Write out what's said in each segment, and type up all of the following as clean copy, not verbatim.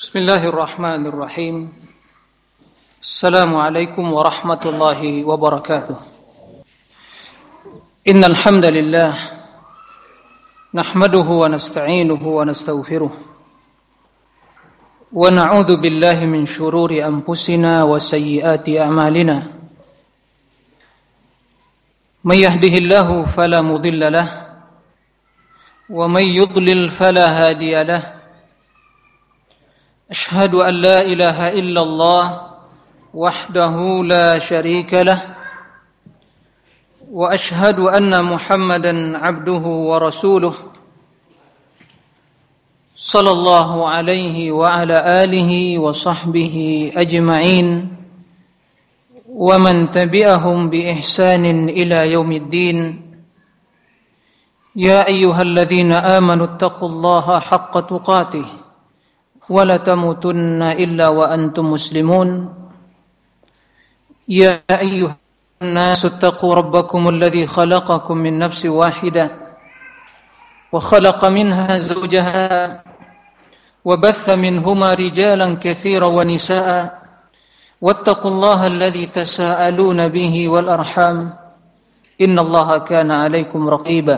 Bismillahirrahmanirrahim. Assalamualaikum warahmatullahi wabarakatuh. Innal hamdalillah nahmaduhu wa nasta'inuhu wa nastaghfiruh wa na'udzu billahi min shururi anfusina wa sayyiati a'malina. May yahdihillahu fala mudilla lahu wa may yudlil fala hadiya lahu. أشهد أن لا إله إلا الله وحده لا شريك له وأشهد أن محمدا عبده ورسوله صلى الله عليه وعلى آله وصحبه أجمعين ومن تبعهم بإحسان إلى يوم الدين. يا أيها الذين آمنوا اتقوا الله حق تقاته ولا تموتن إلا وأنتم مسلمون. يا أيها الناس اتقوا ربكم الذي خلقكم من نفس واحدة وخلق منها زوجها وبث منهما رجالا كثيرا ونساء واتقوا الله الذي تساءلون به والأرحام إن الله كان عليكم رقيبا.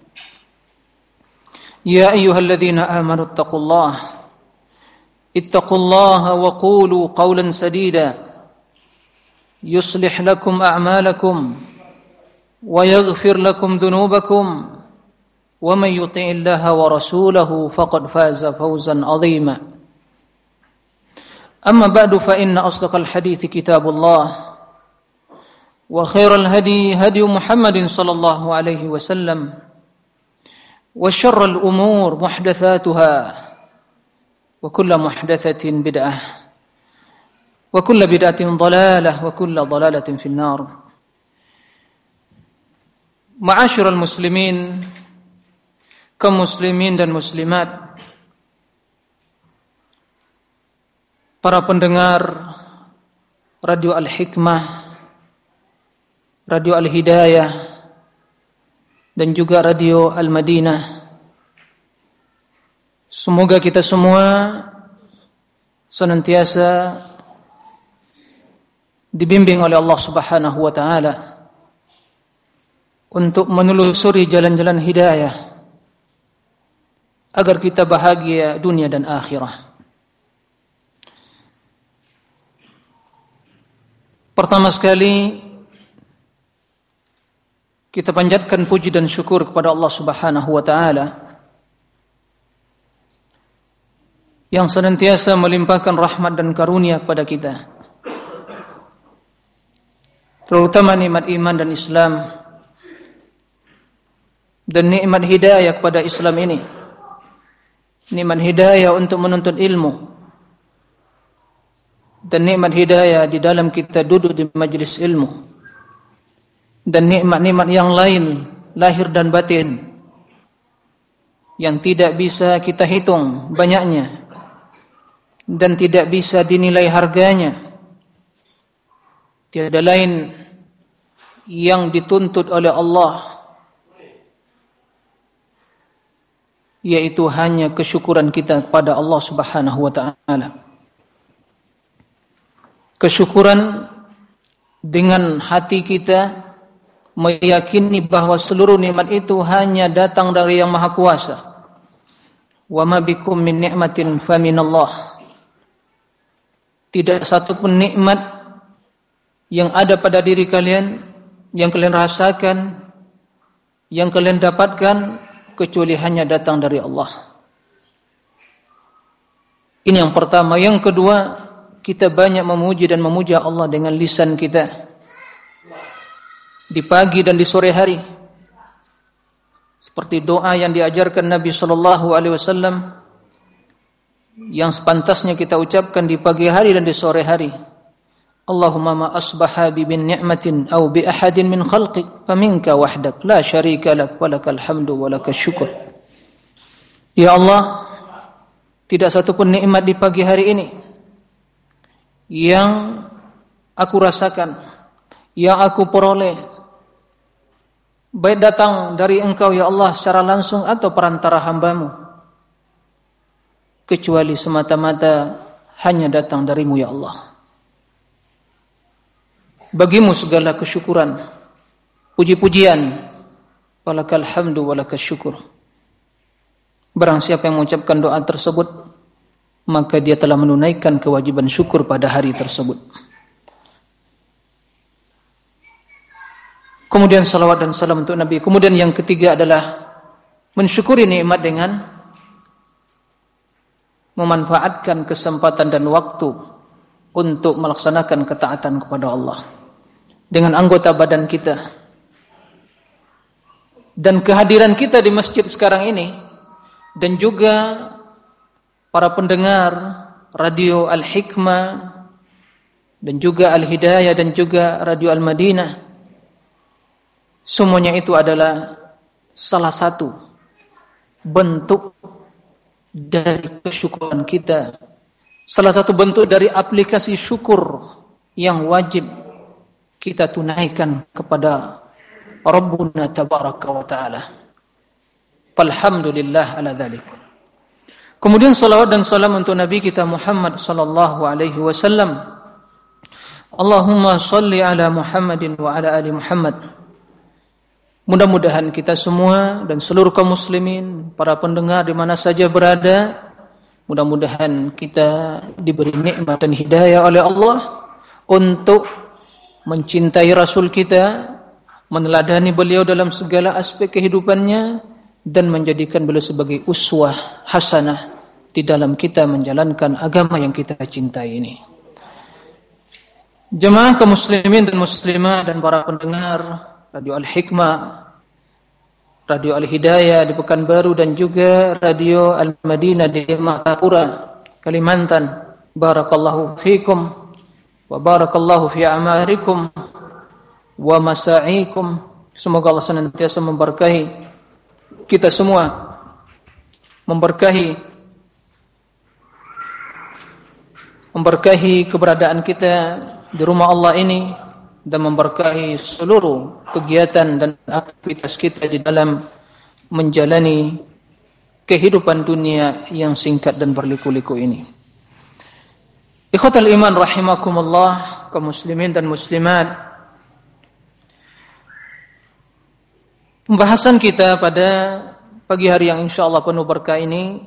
يا أيها الذين آمنوا اتقوا الله اتقوا الله وقولوا قولا سديدا يصلح لكم أعمالكم ويغفر لكم ذنوبكم ومن يطع الله ورسوله فقد فاز فوزا عظيما. أما بعد فإن أصدق الحديث كتاب الله وخير الهدي هدي محمد صلى الله عليه وسلم وشر الأمور محدثاتها وكل محدثة بدعة وكل بدعة ضلالة وكل ضلالة في النار. Ma'asyiral muslimin, kaum muslimin dan muslimat, para pendengar Radio Al-Hikmah, Radio Al-Hidayah, dan juga Radio Al-Madinah. Semoga kita semua senantiasa dibimbing oleh Allah Subhanahu wa taala untuk menelusuri jalan-jalan hidayah agar kita bahagia dunia dan akhirah. Pertama sekali kita panjatkan puji dan syukur kepada Allah Subhanahu wa taala yang senantiasa melimpahkan rahmat dan karunia kepada kita, terutama nikmat iman dan Islam dan nikmat hidayah kepada Islam ini, nikmat hidayah untuk menuntut ilmu, dan nikmat hidayah di dalam kita duduk di majelis ilmu, dan nikmat-nikmat yang lain lahir dan batin yang tidak bisa kita hitung banyaknya dan tidak bisa dinilai harganya. Tiada lain yang dituntut oleh Allah yaitu hanya kesyukuran kita kepada Allah Subhanahu wa taala. Kesyukuran dengan hati kita meyakini bahwa seluruh nikmat itu hanya datang dari Yang Maha Kuasa. Wa ma bikum min ni'matin fa minallah. Tidak satu pun nikmat yang ada pada diri kalian, yang kalian rasakan, yang kalian dapatkan, kecuali hanya datang dari Allah. Ini yang pertama. Yang kedua, kita banyak memuji dan memuja Allah dengan lisan kita di pagi dan di sore hari, seperti doa yang diajarkan Nabi sallallahu alaihi wasallam yang sepantasnya kita ucapkan di pagi hari dan di sore hari. Allahumma ma asbaha bi min ni'matin aw bi ahadin min khalqik faminka wahdak la syarika lak walakal hamdu walakas syukur. Ya Allah, tidak satu pun nikmat di pagi hari ini yang aku rasakan, yang aku peroleh, baik datang dari Engkau ya Allah secara langsung atau perantara hamba-Mu. kecuali semata-mata hanya datang darimu ya Allah. Bagimu segala kesyukuran, puji-pujian, walakal hamdu walakal syukur. Barang siapa yang mengucapkan doa tersebut, maka dia telah menunaikan kewajiban syukur pada hari tersebut. Kemudian salawat dan salam untuk Nabi. Kemudian yang ketiga adalah mensyukuri nikmat dengan memanfaatkan kesempatan dan waktu untuk melaksanakan ketaatan kepada Allah dengan anggota badan kita. Dan kehadiran kita di masjid sekarang ini, dan juga para pendengar radio Al-Hikmah, dan juga Al-Hidayah, dan juga radio Al-Madinah, semuanya itu adalah salah satu bentuk dari kesyukuran kita, salah satu bentuk dari aplikasi syukur yang wajib kita tunaikan kepada Rabbuna Tabaraka wa Ta'ala. Alhamdulillah ala dzalik. Kemudian salawat dan salam untuk Nabi kita Muhammad sallallahu alaihi wasallam. Allahumma shalli ala Muhammadin wa ala ali Muhammad. Mudah-mudahan kita semua dan seluruh kaum muslimin, para pendengar di mana saja berada, mudah-mudahan kita diberi nikmat dan hidayah oleh Allah untuk mencintai Rasul kita, meneladani beliau dalam segala aspek kehidupannya, dan menjadikan beliau sebagai uswah hasanah di dalam kita menjalankan agama yang kita cintai ini. Jemaah kaum muslimin dan muslimah dan para pendengar Radio Al-Hikmah, Radio Al-Hidayah di Pekanbaru, dan juga Radio Al-Madinah di Martapura, Kalimantan. Barakallahu fikum wa barakallahu fi a'marikum wa masa'ikum. Semoga Allah senantiasa memberkahi kita semua, memberkahi keberadaan kita di rumah Allah ini, dan memberkahi seluruh kegiatan dan aktivitas kita di dalam menjalani kehidupan dunia yang singkat dan berliku-liku ini. Ikhwatal iman rahimakumullah, kaum muslimin dan muslimat. Pembahasan kita pada pagi hari yang insyaallah penuh berkah ini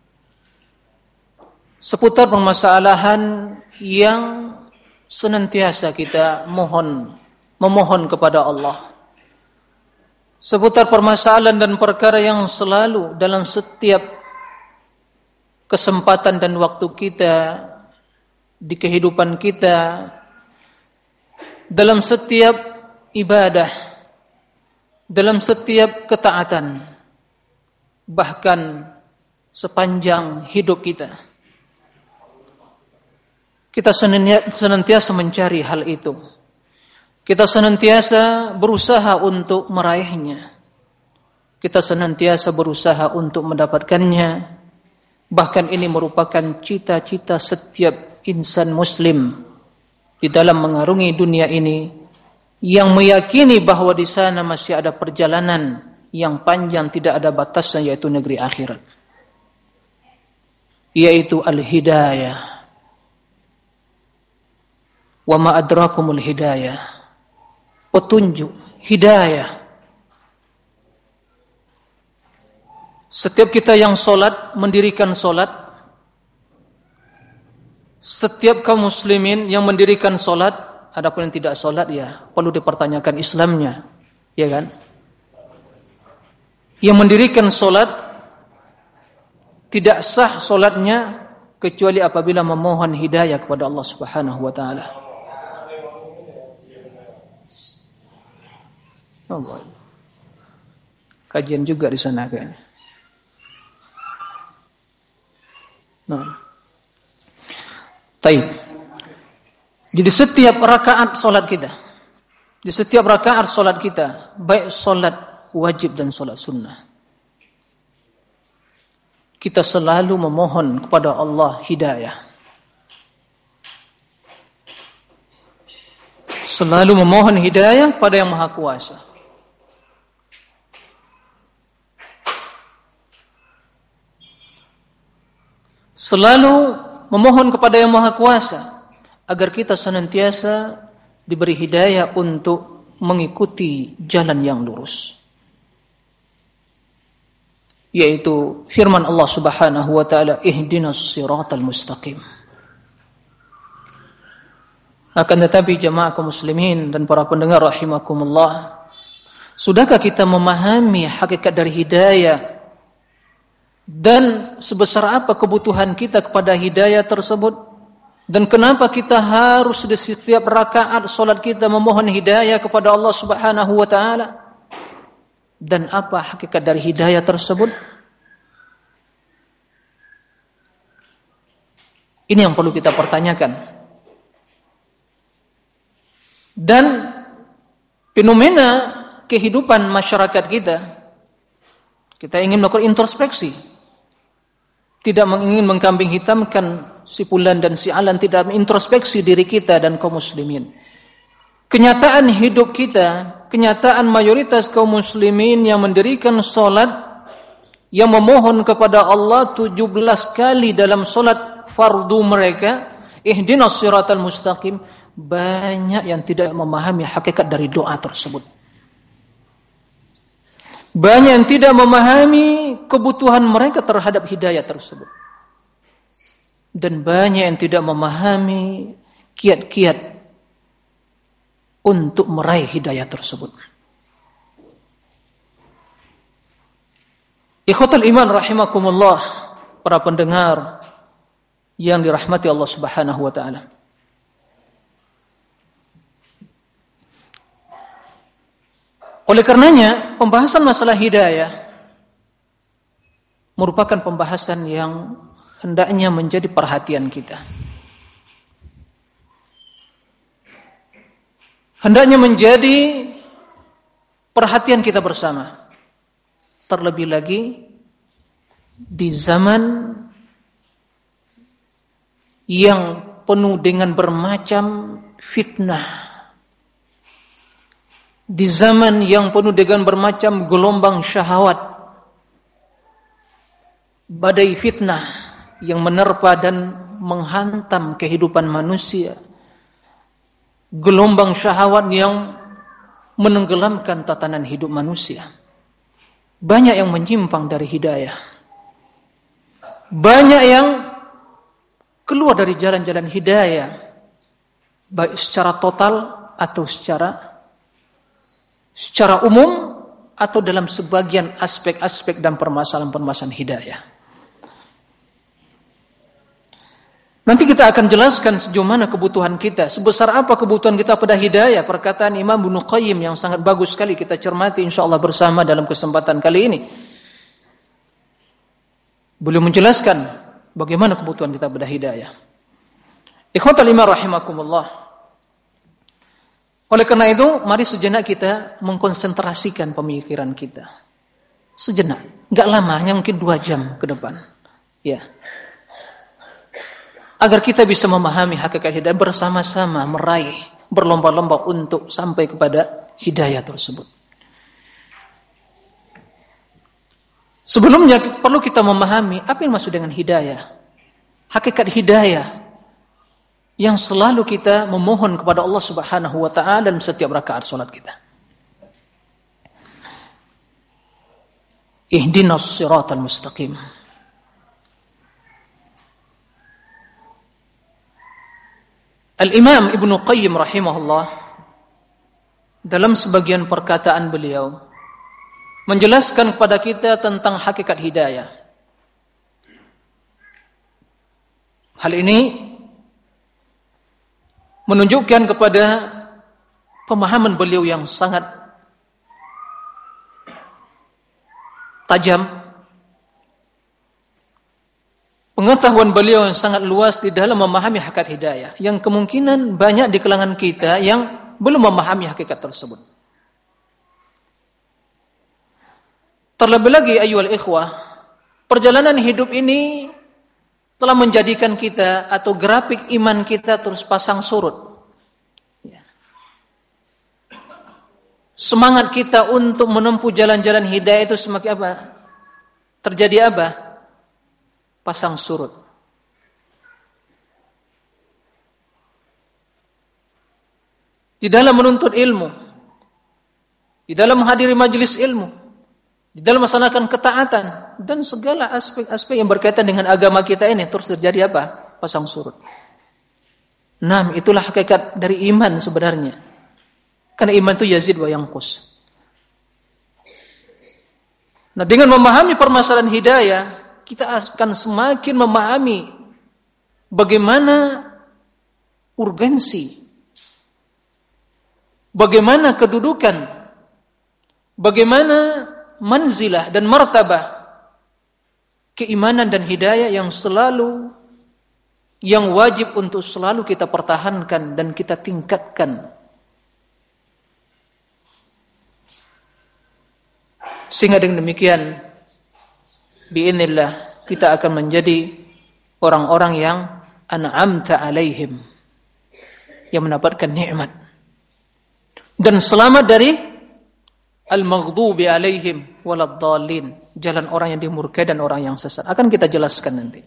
seputar permasalahan yang senantiasa kita memohon kepada Allah, seputar permasalahan dan perkara yang selalu dalam setiap kesempatan dan waktu kita di kehidupan kita, dalam setiap ibadah, dalam setiap ketaatan, bahkan sepanjang hidup kita. Kita senantiasa mencari hal itu. Kita senantiasa berusaha untuk meraihnya. Kita senantiasa berusaha untuk mendapatkannya. Bahkan ini merupakan cita-cita setiap insan muslim di dalam mengarungi dunia ini, yang meyakini bahwa di sana masih ada perjalanan yang panjang, tidak ada batasnya, yaitu negeri akhirat, yaitu al-hidayah. Wa ma adrakumul hidayah, petunjuk, hidayah. Setiap kita yang sholat, mendirikan sholat, setiap kaum muslimin yang mendirikan sholat, adapun yang tidak sholat ya perlu dipertanyakan Islamnya, ya kan? Yang mendirikan sholat tidak sah sholatnya kecuali apabila memohon hidayah kepada Allah Subhanahu wa Ta'ala. Oh boy. Kajian juga di sana kayaknya. Nah. Taib. Jadi setiap rakaat solat kita, di setiap rakaat solat kita, baik solat wajib dan solat sunnah, kita selalu memohon kepada Allah hidayah. Selalu memohon hidayah pada Yang Maha Kuasa. selalu memohon kepada Yang Maha Kuasa agar kita senantiasa diberi hidayah untuk mengikuti jalan yang lurus, yaitu firman Allah Subhanahu wa taala, ihdinas siratal mustaqim. Akan tetapi jemaah kaum muslimin dan para pendengar rahimakumullah, sudahkah kita memahami hakikat dari hidayah dan sebesar apa kebutuhan kita kepada hidayah tersebut, dan kenapa kita harus di setiap rakaat salat kita memohon hidayah kepada Allah Subhanahu wa taala, dan apa hakikat dari hidayah tersebut? Ini yang perlu kita pertanyakan. Dan fenomena kehidupan masyarakat kita ingin melakukan introspeksi, tidak ingin mengkambing hitamkan si fulan dan si alan, tidak introspeksi diri kita dan kaum muslimin. Kenyataan hidup kita, kenyataan mayoritas kaum muslimin yang mendirikan salat, yang memohon kepada Allah 17 kali dalam salat fardu mereka, ihdinas siratal mustaqim, banyak yang tidak memahami hakikat dari doa tersebut. Banyak yang tidak memahami kebutuhan mereka terhadap hidayah tersebut. Dan banyak yang tidak memahami kiat-kiat untuk meraih hidayah tersebut. Ikhwatul iman rahimakumullah, para pendengar yang dirahmati Allah Subhanahu wa taala. Oleh karenanya, pembahasan masalah hidayah merupakan pembahasan yang hendaknya menjadi perhatian kita. Hendaknya menjadi perhatian kita bersama. Terlebih lagi di zaman yang penuh dengan bermacam fitnah, di zaman yang penuh dengan bermacam gelombang syahwat, badai fitnah yang menerpa dan menghantam kehidupan manusia, gelombang syahwat yang menenggelamkan tatanan hidup manusia. Banyak yang menyimpang dari hidayah, banyak yang keluar dari jalan-jalan hidayah, baik secara total atau secara umum atau dalam sebagian aspek-aspek dan permasalahan-permasalahan hidayah. Nanti kita akan jelaskan sejauh mana kebutuhan kita, sebesar apa kebutuhan kita pada hidayah. Perkataan Imam Ibnu Qayyim yang sangat bagus sekali kita cermati insyaallah bersama dalam kesempatan kali ini. Beliau menjelaskan bagaimana kebutuhan kita pada hidayah. Ikhwatul iman rahimakumullah. Oleh karena itu, mari sejenak kita mengkonsentrasikan pemikiran kita. Sejenak, enggak lama, hanya mungkin 2 jam ke depan. Ya. Agar kita bisa memahami hakikat hidayah, bersama-sama meraih, berlomba-lomba untuk sampai kepada hidayah tersebut. Sebelumnya perlu kita memahami apa yang maksud dengan hidayah. Hakikat hidayah yang selalu kita memohon kepada Allah Subhanahu wa taala dalam setiap rakaat salat kita. Ihdinas siratal mustaqim. Al-Imam Ibnu Qayyim rahimahullah dalam sebagian perkataan beliau menjelaskan kepada kita tentang hakikat hidayah. Hal ini menunjukkan kepada pemahaman beliau yang sangat tajam, pengetahuan beliau yang sangat luas di dalam memahami hakikat hidayah, yang kemungkinan banyak di kalangan kita yang belum memahami hakikat tersebut. Terlebih lagi ayyuhal ikhwah, perjalanan hidup ini telah menjadikan kita atau grafik iman kita terus pasang surut. Semangat kita untuk menempuh jalan-jalan hidayah itu semakin apa? Terjadi apa? Pasang surut. di dalam menuntut ilmu, di dalam menghadiri majelis ilmu, di dalam melaksanakan ketaatan, dan segala aspek-aspek yang berkaitan dengan agama kita ini terus terjadi apa? Pasang surut. Nah, itulah hakikat dari iman sebenarnya. Karena iman itu yazid wa yanqus. Nah, dengan memahami permasalahan hidayah, kita akan semakin memahami bagaimana urgensi, bagaimana kedudukan, bagaimana manzilah dan martabah keimanan dan hidayah yang wajib untuk selalu kita pertahankan dan kita tingkatkan. Sehingga dengan demikian biidznillah kita akan menjadi orang-orang yang an'amta alaihim, yang mendapatkan nikmat dan selamat dari al-maghdubi alaihim waladdallin, jalan orang yang dimurkai dan orang yang sesat. Akan kita jelaskan nanti.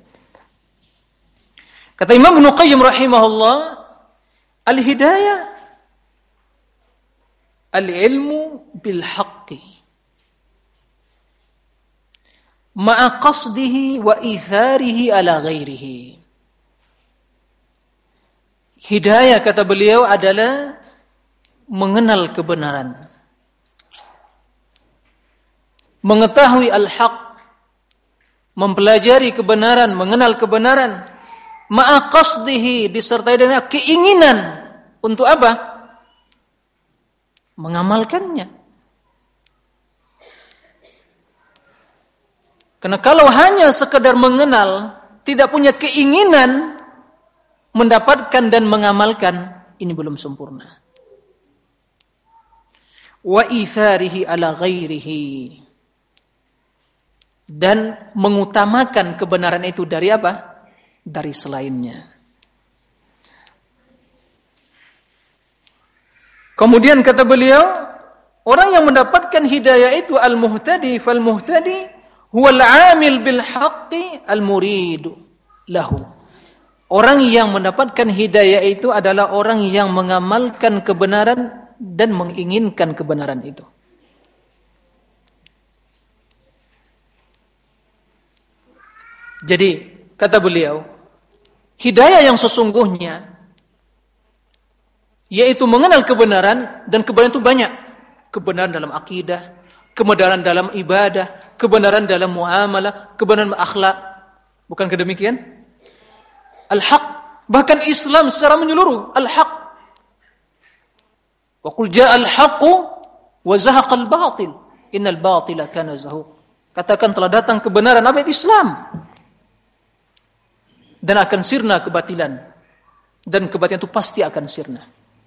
Kata Imam Ibnu Qayyim rahimahullah, al-hidayah al-ilmu bil haqqi ma'a qasdihi wa itharihi ala ghairihi. Hidayah, kata beliau, adalah mengenal kebenaran, mengetahui al-haq, mempelajari kebenaran, mengenal kebenaran, ma'a qasdihi, disertai dengan keinginan untuk apa? Mengamalkannya. Karena kalau hanya sekedar mengenal, tidak punya keinginan mendapatkan dan mengamalkan, ini belum sempurna. Wa itharihi ala ghairihi, dan mengutamakan kebenaran itu dari apa? Dari selainnya. Kemudian kata beliau, orang yang mendapatkan hidayah itu al-muhtadi fal-muhtadi huwal 'amil bil haqqi al-murid lahu. Orang yang mendapatkan hidayah itu adalah orang yang mengamalkan kebenaran dan menginginkan kebenaran itu. Jadi, kata beliau, hidayah yang sesungguhnya yaitu mengenal kebenaran, dan kebenaran itu banyak. Kebenaran dalam akidah, kebenaran dalam ibadah, kebenaran dalam muamalah, kebenaran akhlak. Bukankah demikian? Al-haq, bahkan Islam secara menyeluruh, al-haq. Wa qul ja'al haqqu wa zahaqal batil, innal batila kana zahuq. Katakan telah datang kebenaran, apa itu Islam? Dan akan sirna kebatilan. Dan kebatilan itu pasti akan sirna.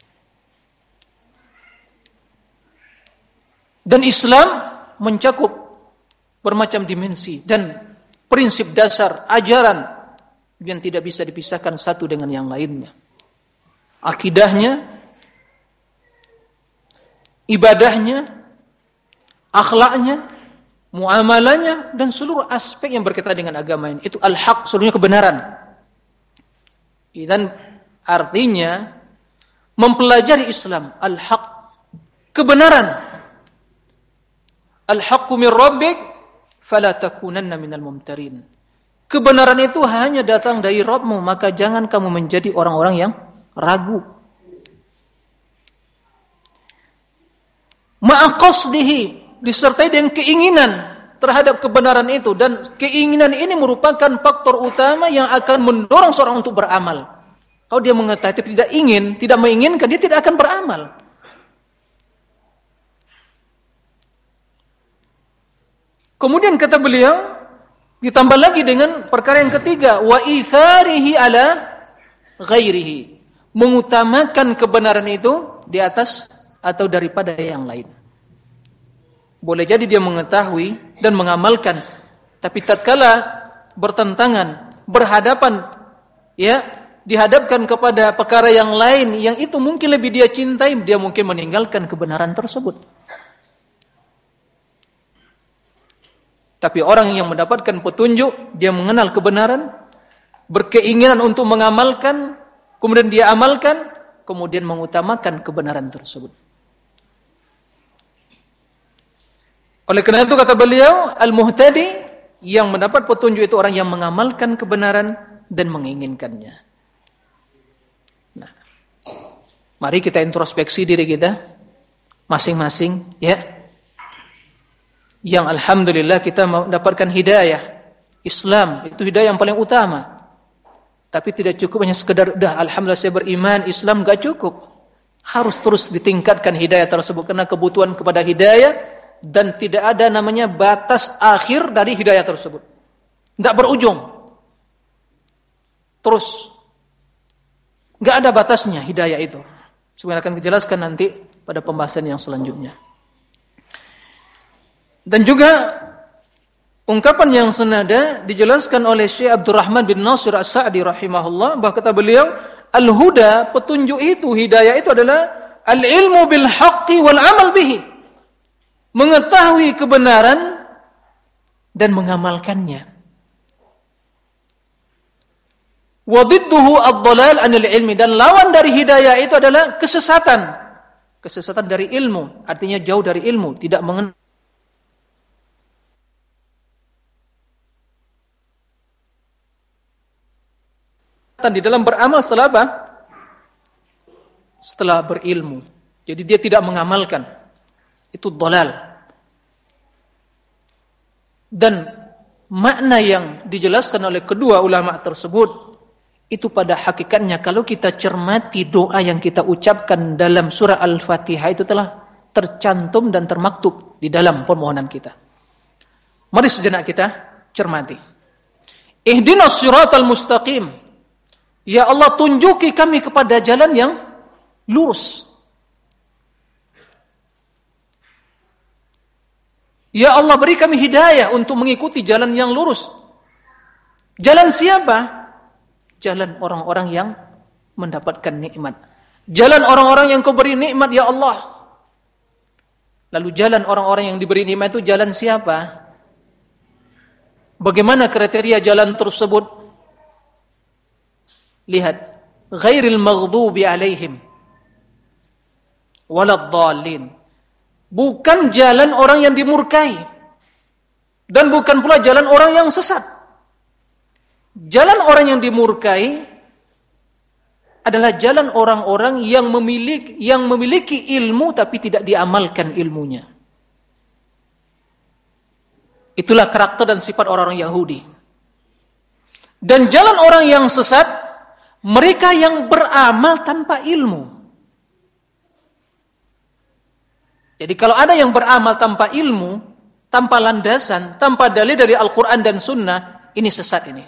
Dan Islam mencakup bermacam dimensi dan prinsip dasar ajaran yang tidak bisa dipisahkan satu dengan yang lainnya. Akidahnya, ibadahnya, akhlaknya, muamalahnya, dan seluruh aspek yang berkaitan dengan agama ini. Itu al-haq, seluruhnya kebenaran. Dan artinya mempelajari Islam, al-haq, kebenaran. Al-haqqu min rabbik fala takunanna minal mumtarin. Kebenaran itu hanya datang dari Rabbmu, maka jangan kamu menjadi orang-orang yang ragu. Ma'a qasdihi, disertai dengan keinginan terhadap kebenaran itu, dan keinginan ini merupakan faktor utama yang akan mendorong seorang untuk beramal. Kalau dia mengetahui tidak ingin, tidak menginginkan, dia tidak akan beramal. Kemudian kata beliau, ditambah lagi dengan perkara yang ketiga, wa itharihi ala ghairihi, mengutamakan kebenaran itu di atas atau daripada yang lain. Boleh jadi dia mengetahui dan mengamalkan, tapi tatkala bertentangan, berhadapan, ya, dihadapkan kepada perkara yang lain yang itu mungkin lebih dia cintai, dia mungkin meninggalkan kebenaran tersebut. Tapi orang yang mendapatkan petunjuk, dia mengenal kebenaran, berkeinginan untuk mengamalkan, kemudian dia amalkan, kemudian mengutamakan kebenaran tersebut. Oleh karena itu kata beliau, al-muhtadi, yang mendapat petunjuk itu orang yang mengamalkan kebenaran dan menginginkannya. Nah, mari kita introspeksi diri kita masing-masing, ya. Yang alhamdulillah kita mendapatkan hidayah Islam, itu hidayah yang paling utama. Tapi tidak cukup hanya sekedar alhamdulillah saya beriman, Islam gak cukup. Harus terus ditingkatkan hidayah tersebut karena kebutuhan kepada hidayah dan tidak ada namanya batas akhir dari hidayah tersebut. Enggak berujung. Terus enggak ada batasnya hidayah itu. Sebenarnya akan dijelaskan nanti pada pembahasan yang selanjutnya. Dan juga ungkapan yang senada dijelaskan oleh Syekh Abdurrahman bin Nasir As-Sa'di rahimahullah, bahwa kata beliau, al-huda, petunjuk itu, hidayah itu adalah al-ilmu bil haqqi wal amal bihi. Mengetahui kebenaran dan mengamalkannya. Wa didduhu ad-dhalal 'anil ilmi, dan lawan dari hidayah itu adalah kesesatan. Kesesatan dari ilmu, artinya jauh dari ilmu, tidak mengenal. Di dalam beramal setelah apa? Setelah berilmu. Jadi dia tidak mengamalkan. Itu dhalal. Dan makna yang dijelaskan oleh kedua ulama tersebut, itu pada hakikatnya kalau kita cermati doa yang kita ucapkan dalam surah Al-Fatihah itu telah tercantum dan termaktub di dalam permohonan kita. Mari sejenak kita cermati. Ihdinas siratal mustaqim. Ya Allah, tunjuki kami kepada jalan yang lurus. Ya Allah, beri kami hidayah untuk mengikuti jalan yang lurus. Jalan siapa? Jalan orang-orang yang mendapatkan nikmat. Jalan orang-orang yang Kau beri nikmat, ya Allah. Lalu jalan orang-orang yang diberi nikmat itu jalan siapa? Bagaimana kriteria jalan tersebut? Lihat, ghairil maghdubi alaihim waladdallin. Bukan jalan orang yang dimurkai dan bukan pula jalan orang yang sesat. Jalan orang yang dimurkai adalah jalan orang-orang yang memiliki ilmu tapi tidak diamalkan ilmunya. Itulah karakter dan sifat orang-orang Yahudi. Dan jalan orang yang sesat, mereka yang beramal tanpa ilmu. Jadi kalau ada yang beramal tanpa ilmu, tanpa landasan, tanpa dalil dari Al-Quran dan Sunnah, ini sesat ini.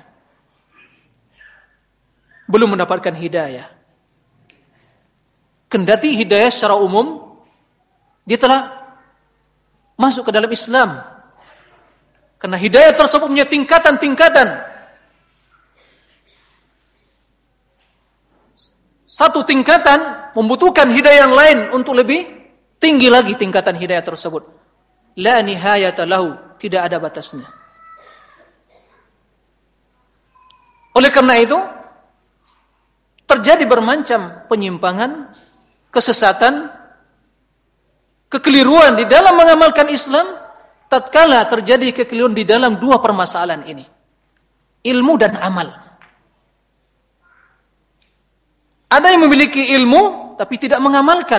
Belum mendapatkan hidayah. Kendati hidayah secara umum, dia telah masuk ke dalam Islam. Karena hidayah tersebut punya tingkatan-tingkatan. Satu tingkatan membutuhkan hidayah yang lain untuk lebih tinggi lagi tingkatan hidayah tersebut. La nihayata lahu, tidak ada batasnya. Oleh karena itu, terjadi bermacam penyimpangan, kesesatan, kekeliruan di dalam mengamalkan Islam, tatkala terjadi kekeliruan di dalam dua permasalahan ini. Ilmu dan amal. Ada yang memiliki ilmu tapi tidak mengamalkan.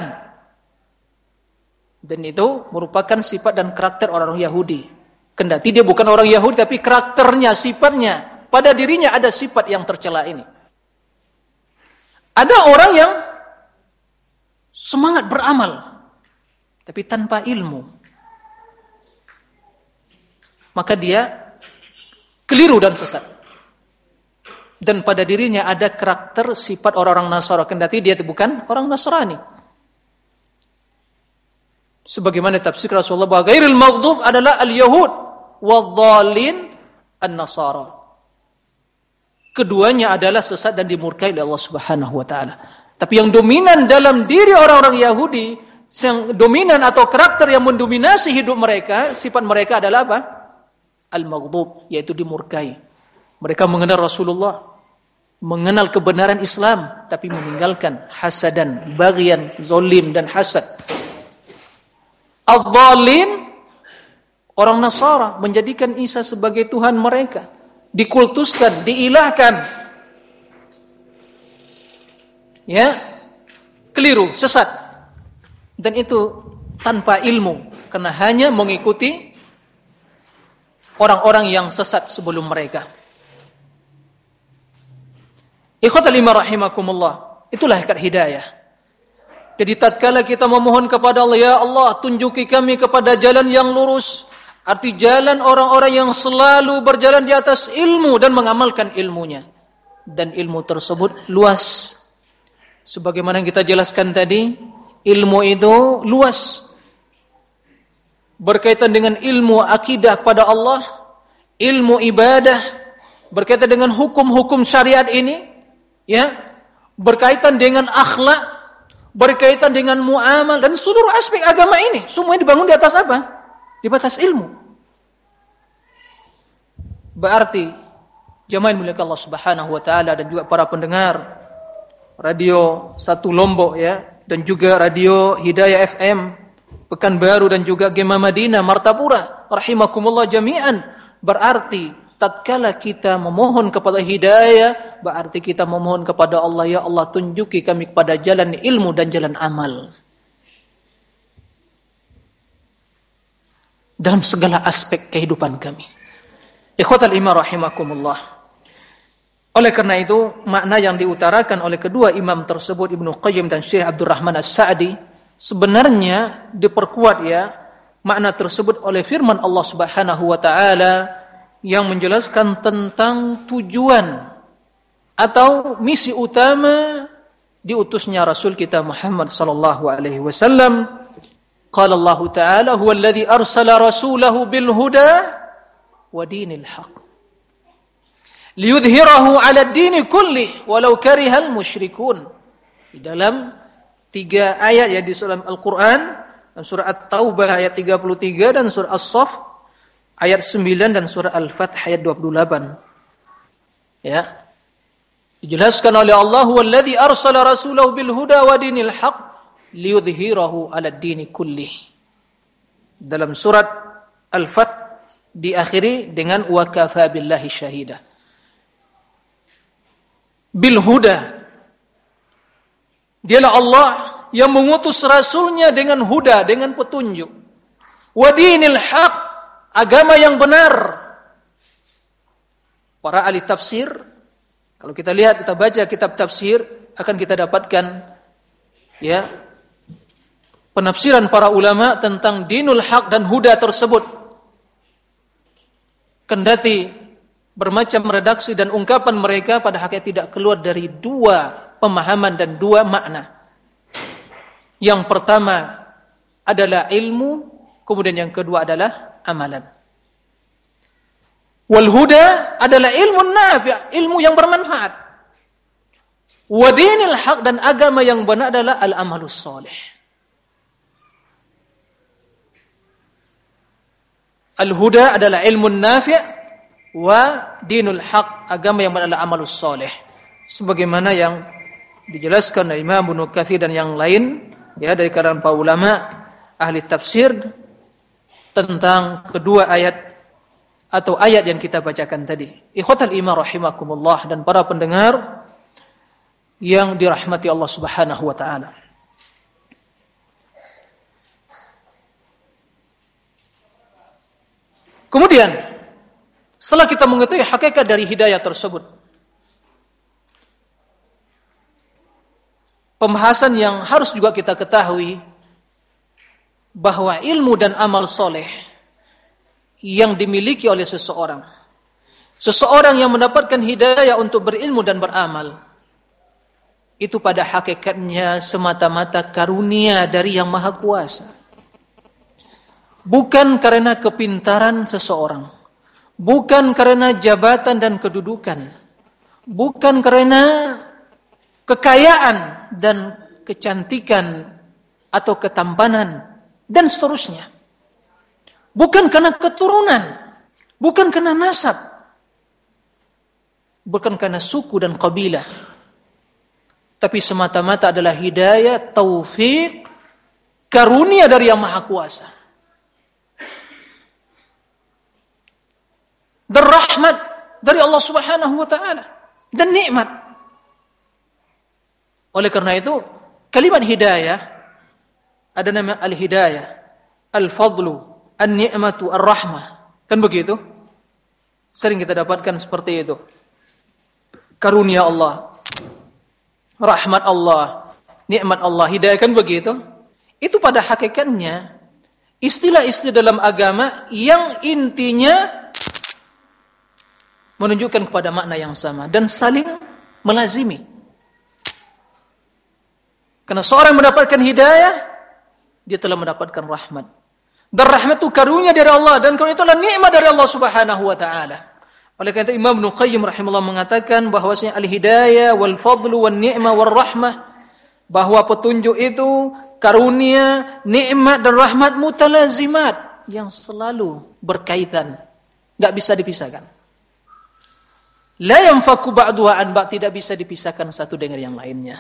Dan itu merupakan sifat dan karakter orang-orang Yahudi. Kendati dia bukan orang Yahudi tapi karakternya, sifatnya, pada dirinya ada sifat yang tercela ini. Ada orang yang semangat beramal tapi tanpa ilmu. Maka dia keliru dan sesat. Dan pada dirinya ada karakter sifat orang-orang Nasara, kendati dia bukan orang Nasrani. Sebagaimana tafsir Rasulullah bahwa ghairil maghdub adalah al-yahud wadh-dhalin an-nasara. Keduanya adalah sesat dan dimurkai oleh Allah Subhanahu wa taala. Tapi yang dominan dalam diri orang-orang Yahudi, yang dominan atau karakter yang mendominasi hidup mereka, sifat mereka adalah apa? Al-maghdub, yaitu dimurkai. Mereka mengenal Rasulullah, mengenal kebenaran Islam, tapi meninggalkan hasadan, baghyan, zalim dan hasad. Adh-dhalim, orang Nasara menjadikan Isa sebagai Tuhan mereka, dikultuskan, diilahkan. Ya, keliru, sesat. Dan itu tanpa ilmu, karena hanya mengikuti orang-orang yang sesat sebelum mereka. Ikhwatal iman rahimakumullah, itulah hakikat hidayah. Jadi tatkala kita memohon kepada Allah, ya Allah, tunjuki kami kepada jalan yang lurus. Arti jalan orang-orang yang selalu berjalan di atas ilmu dan mengamalkan ilmunya. Dan ilmu tersebut luas. Sebagaimana yang kita jelaskan tadi, ilmu itu luas. Berkaitan dengan ilmu akidah kepada Allah, ilmu ibadah, berkaitan dengan hukum-hukum syariat ini, ya, berkaitan dengan akhlak, berkaitan dengan muamal dan seluruh aspek agama ini, semuanya dibangun di atas apa? Di atas ilmu. Berarti jamaah yang dimuliakan Allah Subhanahu wa taala dan juga para pendengar Radio 1 Lombok, ya, dan juga Radio Hidayah FM Pekanbaru dan juga Gema Madinah Martapura rahimakumullah jami'an, berarti tatkala kita memohon kepada hidayah, berarti kita memohon kepada Allah, ya Allah, tunjuki kami kepada jalan ilmu dan jalan amal. Dalam segala aspek kehidupan kami. Ikhwatal iman rahimakumullah. Oleh karena itu, makna yang diutarakan oleh kedua imam tersebut, Ibnu Qayyim dan Syekh Abdurrahman As-Sa'di, sebenarnya diperkuat, ya, makna tersebut oleh firman Allah Subhanahu wa taala yang menjelaskan tentang tujuan atau misi utama diutusnya Rasul kita Muhammad sallallahu alaihi wasallam. Qala Allah Ta'ala, "Huwallazi arsala rasulahu bil huda wa dinil haqq liyudhhirahu 'ala ad-dini kullih walau karihal musyrikun." Di dalam 3 ayat ya di dalam Al-Qur'an, surah At-Taubah ayat 33 dan surah As-Saff ayat 9 dan surah Al-Fath ayat 28. Ya. Dijelaskan oleh Allah, "Huwallazi arsala rasulahu bil huda wa dinil haqq liyudhhirahu 'ala ad-dini kullih." Dalam surat Al-Fath diakhiri dengan wa kafa billahi syahida. Bil huda, dialah Allah yang mengutus rasulnya dengan huda, dengan petunjuk. Wa dinil haq, agama yang benar. Para ahli tafsir, kalau kita lihat, kita baca kitab tafsir, akan kita dapatkan, ya, penafsiran para ulama tentang dinul haq dan huda tersebut. Kendati bermacam redaksi dan ungkapan mereka, pada hakikatnya tidak keluar dari 2 pemahaman dan 2 makna. Yang pertama adalah ilmu, kemudian yang kedua adalah amalan. Wal huda adalah ilmu nafi', ilmu yang bermanfaat. Wa dinil haq, dan agama yang benar adalah al-amalus salih. Al-huda adalah ilmu nafi', wa dinul haq, agama yang benar adalah amalus salih. Sebagaimana yang dijelaskan oleh Imam Ibnu Katsir dan yang lain, ya, dari kalangan para ulama ahli tafsir tentang kedua ayat atau ayat yang kita bacakan tadi. Ikhwatal iman rahimakumullah dan para pendengar yang dirahmati Allah Subhanahu wa taala. Kemudian setelah kita mengetahui hakikat dari hidayah tersebut, pembahasan yang harus juga kita ketahui bahwa ilmu dan amal soleh yang dimiliki oleh seseorang yang mendapatkan hidayah untuk berilmu dan beramal, itu pada hakikatnya semata-mata karunia dari Yang Maha Kuasa. Bukan karena kepintaran seseorang, bukan karena jabatan dan kedudukan, bukan karena kekayaan dan kecantikan atau ketampanan dan seterusnya. Bukan karena keturunan, bukan karena nasab. bukan karena suku dan kabilah, tapi semata-mata adalah hidayah, taufik, karunia dari Yang Maha Kuasa. Dan rahmat dari Allah Subhanahu wa taala, dan nikmat. Oleh karena itu, kalimat hidayah ada nama al-hidayah, al-fadlu, an-ni'matu, ar-rahmah. Kan begitu? Sering kita dapatkan seperti itu. Karunia Allah, rahmat Allah, nikmat Allah, hidayah, kan begitu? Itu pada hakikatnya istilah-istilah dalam agama yang intinya menunjukkan kepada makna yang sama dan saling melazimi. Karena seorang mendapatkan hidayah, dia telah mendapatkan rahmat. Dan rahmat itu karunia dari Allah, dan karunia itu adalah nikmat dari Allah Subhanahu wa taala. Oleh karena itu Imam Ibnu Qayyim rahimahullah mengatakan bahwasanya al-hidayah wal fadlu wan ni'mah war rahmah, bahwa petunjuk itu karunia, nikmat dan rahmat mutalazimat, yang selalu berkaitan, enggak bisa dipisahkan. La yanfaku ba'duha an ba'd, tidak bisa dipisahkan satu dengan yang lainnya.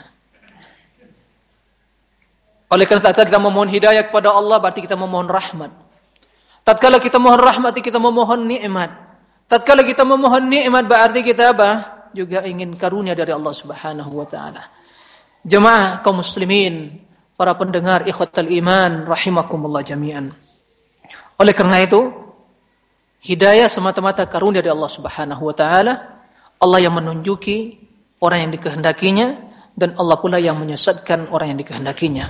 Oleh karena itu kita memohon hidayah kepada Allah, berarti kita memohon rahmat. Tatkala kita mohon rahmat, kita memohon nikmat. Tatkala kita memohon nikmat, berarti kita apa? Juga ingin karunia dari Allah Subhanahu wa taala. Jemaah kaum muslimin, para pendengar ikhwatal iman rahimakumullah jami'an. Oleh karena itu, hidayah semata-mata karunia dari Allah Subhanahu wa taala. Allah yang menunjuki orang yang dikehendakinya, dan Allah pula yang menyesatkan orang yang dikehendakinya.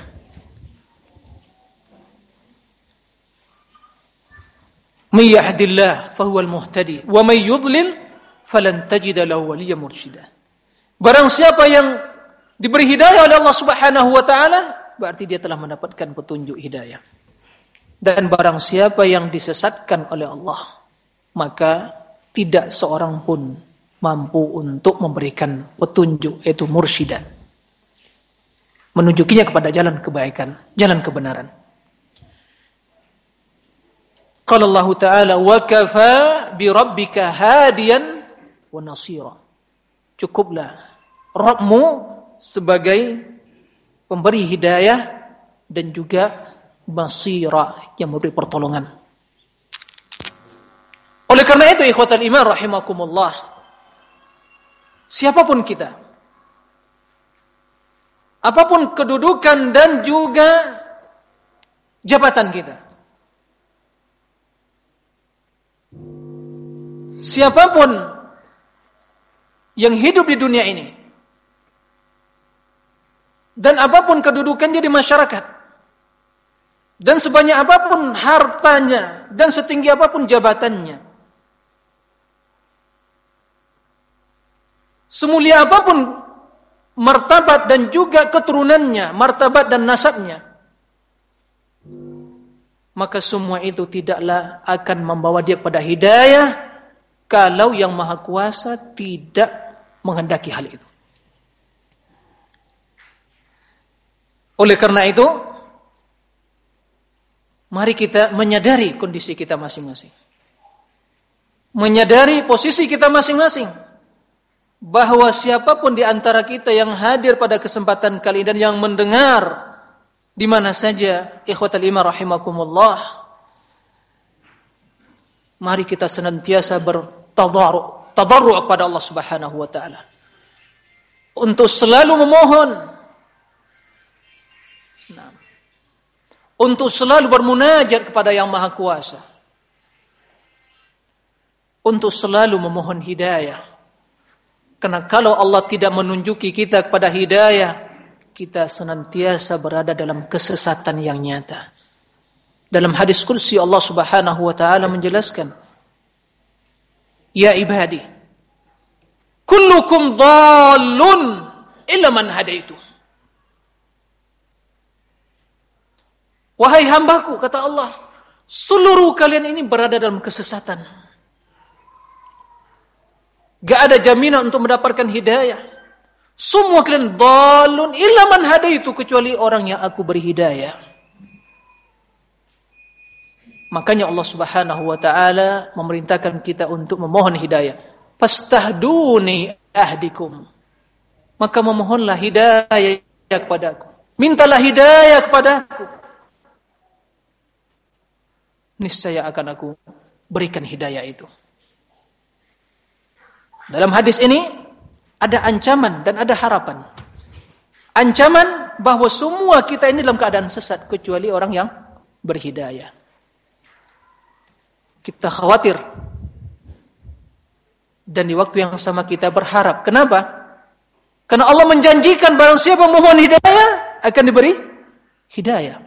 May yahdillah fahuwal muhtadi wa may yudlil falan tajida lahu waliyyan mursyida. Barang siapa yang diberi hidayah oleh Allah Subhanahu wa taala, berarti dia telah mendapatkan petunjuk hidayah. Dan barang siapa yang disesatkan oleh Allah, maka tidak seorang pun mampu untuk memberikan petunjuk, yaitu mursyidan, menunjukinya kepada jalan kebaikan, jalan kebenaran. Qala Allah Ta'ala wa kafa bi rabbika hadiyan wa nasira. Cukuplah Rabbmu sebagai pemberi hidayah dan juga basira, yang memberi pertolongan. Oleh karena itu ikhwatal iman rahimakumullah, siapapun kita, apapun kedudukan dan juga jabatan kita, siapapun yang hidup di dunia ini, dan apapun kedudukannya di masyarakat, dan sebanyak apapun hartanya, dan setinggi apapun jabatannya, semulia apapun martabat dan juga keturunannya, martabat dan nasabnya, maka semua itu tidaklah akan membawa dia pada hidayah kalau Yang Maha Kuasa tidak menghendaki hal itu. Oleh karena itu, mari kita menyadari kondisi kita masing-masing, menyadari posisi kita masing-masing, bahwa siapapun di antara kita yang hadir pada kesempatan kali ini dan yang mendengar di mana saja, ikhwatal iman rahimakumullah, mari kita senantiasa bertadarru' kepada Allah Subhanahu wa taala untuk selalu memohon, untuk selalu bermunajat kepada Yang Maha Kuasa, untuk selalu memohon hidayah. Karena kalau Allah tidak menunjuki kita kepada hidayah, kita senantiasa berada dalam kesesatan yang nyata. Dalam hadis qudsi Allah Subhanahu wa taala menjelaskan, ya ibadi, kullukum dhallun illa man hadaitu. Wahai hambaku, kata Allah, seluruh kalian ini berada dalam kesesatan. Gak ada jaminan untuk mendapatkan hidayah. Semua kalian dhalun illa man hadaitu, kecuali orang yang aku beri hidayah. Makanya Allah Subhanahu wa taala memerintahkan kita untuk memohon hidayah. Fastahduni ahdikum. Maka memohonlah hidayah kepadaku. Mintalah hidayah kepadaku. Niscaya akan aku berikan hidayah itu. Dalam hadis ini ada ancaman dan ada harapan. Ancaman bahwa semua kita ini dalam keadaan sesat kecuali orang yang berhidayah. Kita khawatir. Dan di waktu yang sama kita berharap. Kenapa? Karena Allah menjanjikan barang siapa mohon hidayah akan diberi hidayah.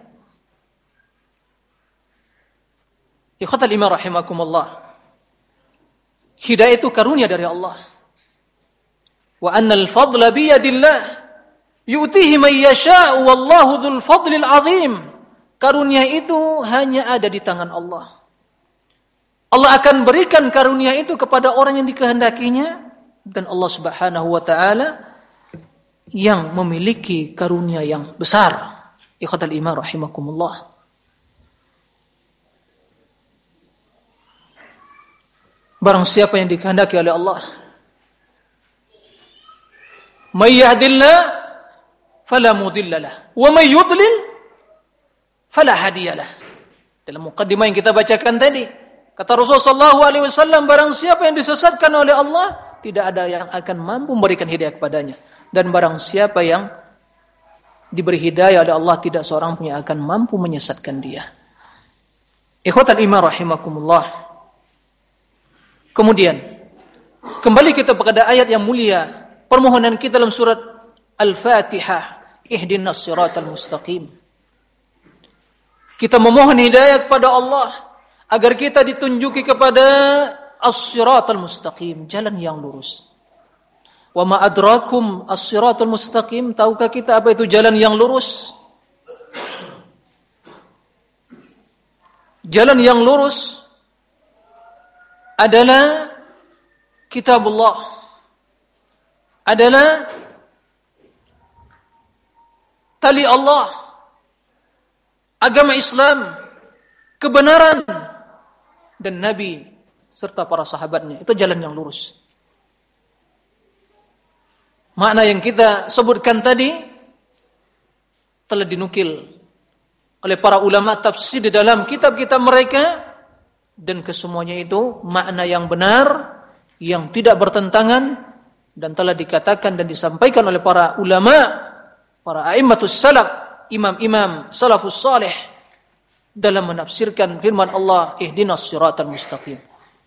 Ikhwatal iman rahimakumullah. Hidayah itu karunia dari Allah. Wa annal fadla biyadillah yu'tihi man yasha'u wallahu dzul fadlil azim. Karunia itu hanya ada di tangan Allah. Allah akan berikan karunia itu kepada orang yang dikehendakinya dan Allah Subhanahu wa taala yang memiliki karunia yang besar. Ikhwatal iman rahimakumullah. Barang siapa yang dikehendaki oleh Allah, may yahdillah fala mudhillalah wa may yudlil fala hadiyalah. Dalam mukaddimah yang kita bacakan tadi, kata Rasulullah SAW, barang siapa yang disesatkan oleh Allah, tidak ada yang akan mampu memberikan hidayah kepadanya. Dan barang siapa yang diberi hidayah oleh Allah, tidak seorang pun yang akan mampu menyesatkan dia. Ikhwatal iman rahimakumullah. Kemudian, kembali kita kepada ayat yang mulia, permohonan kita dalam surat Al-Fatihah, ihdinas siratal mustaqim. Kita memohon hidayah kepada Allah agar kita ditunjuki kepada as-siratal mustaqim, jalan yang lurus. Wa ma adrakum as-siratal mustaqim, tahukah kita apa itu jalan yang lurus? Jalan yang lurus adalah kitabullah, adalah tali Allah, agama Islam, kebenaran dan Nabi serta para sahabatnya. Itu jalan yang lurus. Makna yang kita sebutkan tadi telah dinukil oleh para ulama tafsir di dalam kitab-kitab mereka, dan kesemuanya itu makna yang benar, yang tidak bertentangan, dan telah dikatakan dan disampaikan oleh para ulama, para a'immatus salaf, imam-imam salafus salih dalam menafsirkan firman Allah, ihdinas siratal mustaqim.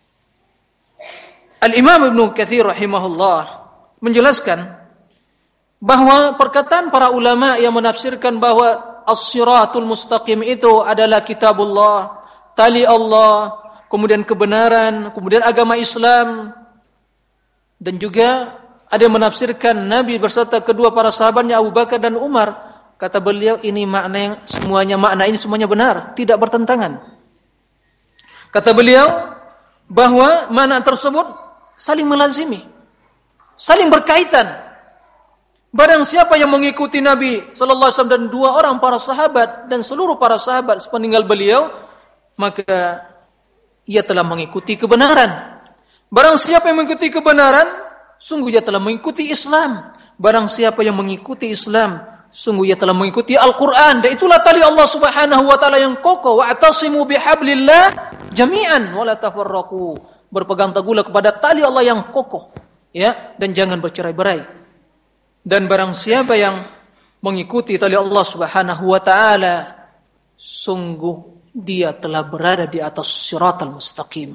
Al-Imam Ibnu Katsir rahimahullah menjelaskan bahwa perkataan para ulama yang menafsirkan bahwa as-siratul mustaqim itu adalah kitabullah, tali Allah, kemudian kebenaran, kemudian agama Islam, dan juga ada yang menafsirkan Nabi berserta kedua para sahabatnya Abu Bakar dan Umar. Kata beliau, ini makna yang makna ini semuanya benar, tidak bertentangan. Kata beliau bahwa makna tersebut saling melazimi, saling berkaitan. Barang siapa yang mengikuti Nabi sallallahu alaihi wasallam dan dua orang para sahabat dan seluruh para sahabat sepeninggal beliau, maka ia telah mengikuti kebenaran. Barang siapa yang mengikuti kebenaran, sungguh ia telah mengikuti Islam. Barang siapa yang mengikuti Islam, sungguh ia telah mengikuti Al-Quran. Dan itulah tali Allah Subhanahu wa taala yang kokoh. Wa'tasimu bihablillah jami'an wa la tafarraqu. Berpegang teguhlah kepada tali Allah yang kokoh, ya, dan jangan bercerai-berai. Dan barang siapa yang mengikuti tali Allah Subhanahu wa taala, sungguh dia telah berada di atas siratal mustaqim.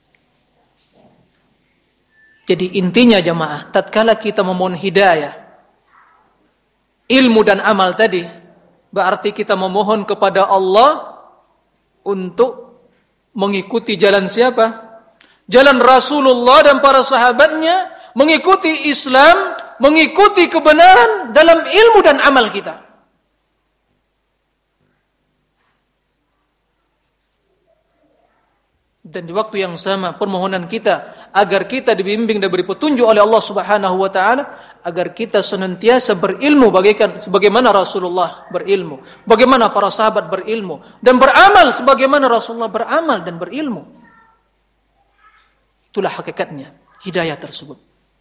Jadi intinya jemaah, tatkala kita memohon hidayah, ilmu dan amal tadi, berarti kita memohon kepada Allah untuk mengikuti jalan siapa? Jalan Rasulullah dan para sahabatnya, mengikuti Islam, mengikuti kebenaran dalam ilmu dan amal kita. Dan di waktu yang sama permohonan kita agar kita dibimbing dan diberi petunjuk oleh Allah Subhanahu wa taala, agar kita senantiasa berilmu sebagaimana Rasulullah berilmu, bagaimana para sahabat berilmu, dan beramal sebagaimana Rasulullah beramal dan berilmu. Itulah hakikatnya. hidayah tersebut.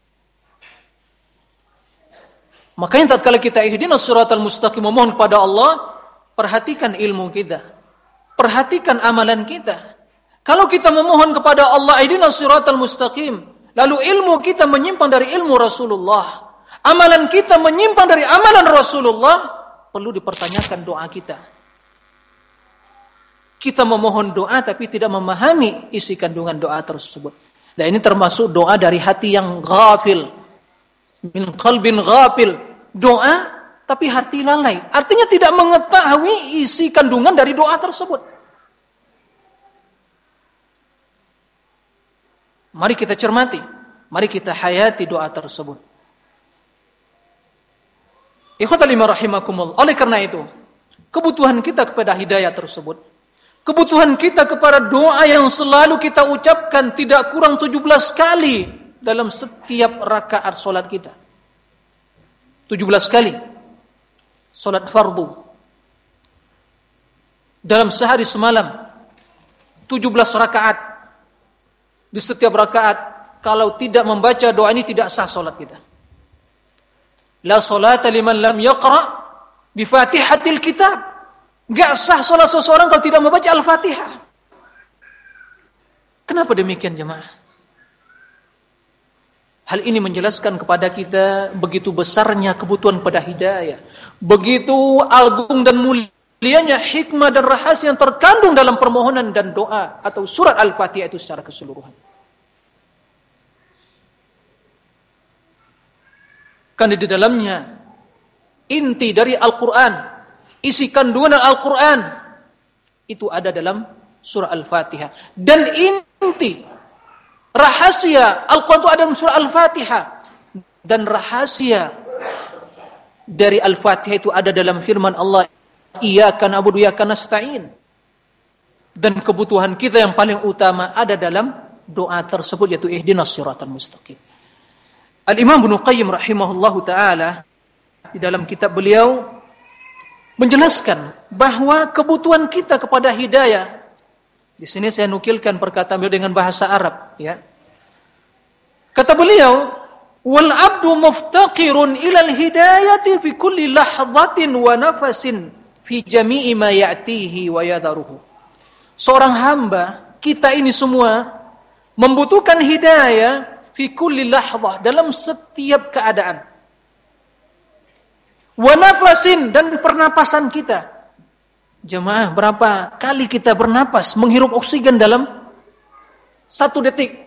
Makanya tatkala kita ihdinas siratal mustaqim memohon kepada Allah, perhatikan ilmu kita, perhatikan amalan kita. Kalau kita memohon kepada Allah ihdinas siratal mustaqim, lalu ilmu kita menyimpang dari ilmu Rasulullah, amalan kita menyimpang dari amalan Rasulullah, perlu dipertanyakan doa kita. Kita memohon doa tapi tidak memahami isi kandungan doa tersebut. Dan ini termasuk doa dari hati yang ghafil. Min qalbin ghafil. Doa tapi hati lalai. Artinya tidak mengetahui isi kandungan dari doa tersebut. Mari kita cermati. Mari kita hayati doa tersebut. Ikhwatal iman rahimakumullah. Oleh karena itu, kebutuhan kita kepada hidayah tersebut, kebutuhan kita kepada doa yang selalu kita ucapkan tidak kurang 17 kali dalam setiap rakaat solat kita. 17 kali. Solat fardu. Dalam sehari semalam. 17 rakaat. Di setiap rakaat. Kalau tidak membaca doa ini tidak sah solat kita. La salata liman lam yaqra bi fatihatil kitab. Gak sah salat seseorang kalau tidak membaca Al-Fatihah. Kenapa demikian jemaah? Hal ini menjelaskan kepada kita begitu besarnya kebutuhan pada hidayah. Begitu agung dan mulianya hikmah dan rahasia yang terkandung dalam permohonan dan doa atau surat Al-Fatihah itu secara keseluruhan. Karena di dalamnya inti dari Al-Quran, isi kandungan Al-Quran itu ada dalam surah Al-Fatihah. Dan inti rahasia Al-Quran itu ada dalam surah Al-Fatihah. Dan rahasia dari Al-Fatihah itu ada dalam firman Allah, Iyyaka na'budu wa iyyaka nasta'in. Dan kebutuhan kita yang paling utama ada dalam doa tersebut, yaitu ihdinas siratal mustaqim. Al-Imam Ibnu Qayyim rahimahullahu ta'ala di dalam kitab beliau menjelaskan bahwa kebutuhan kita kepada hidayah. Di sini saya nukilkan perkataan beliau dengan bahasa Arab, ya. Kata beliau, "Wal 'abdu muftaqirun ilal hidayati fi kulli lahzatin wa nafasin fi jami'i ma ya'tihi wa yadharuhu." Seorang hamba, kita ini semua membutuhkan hidayah fi kulli lahzah, dalam setiap keadaan. Wa nafasin, dan pernapasan kita. Jemaah, berapa kali kita bernapas, menghirup oksigen dalam 1 detik?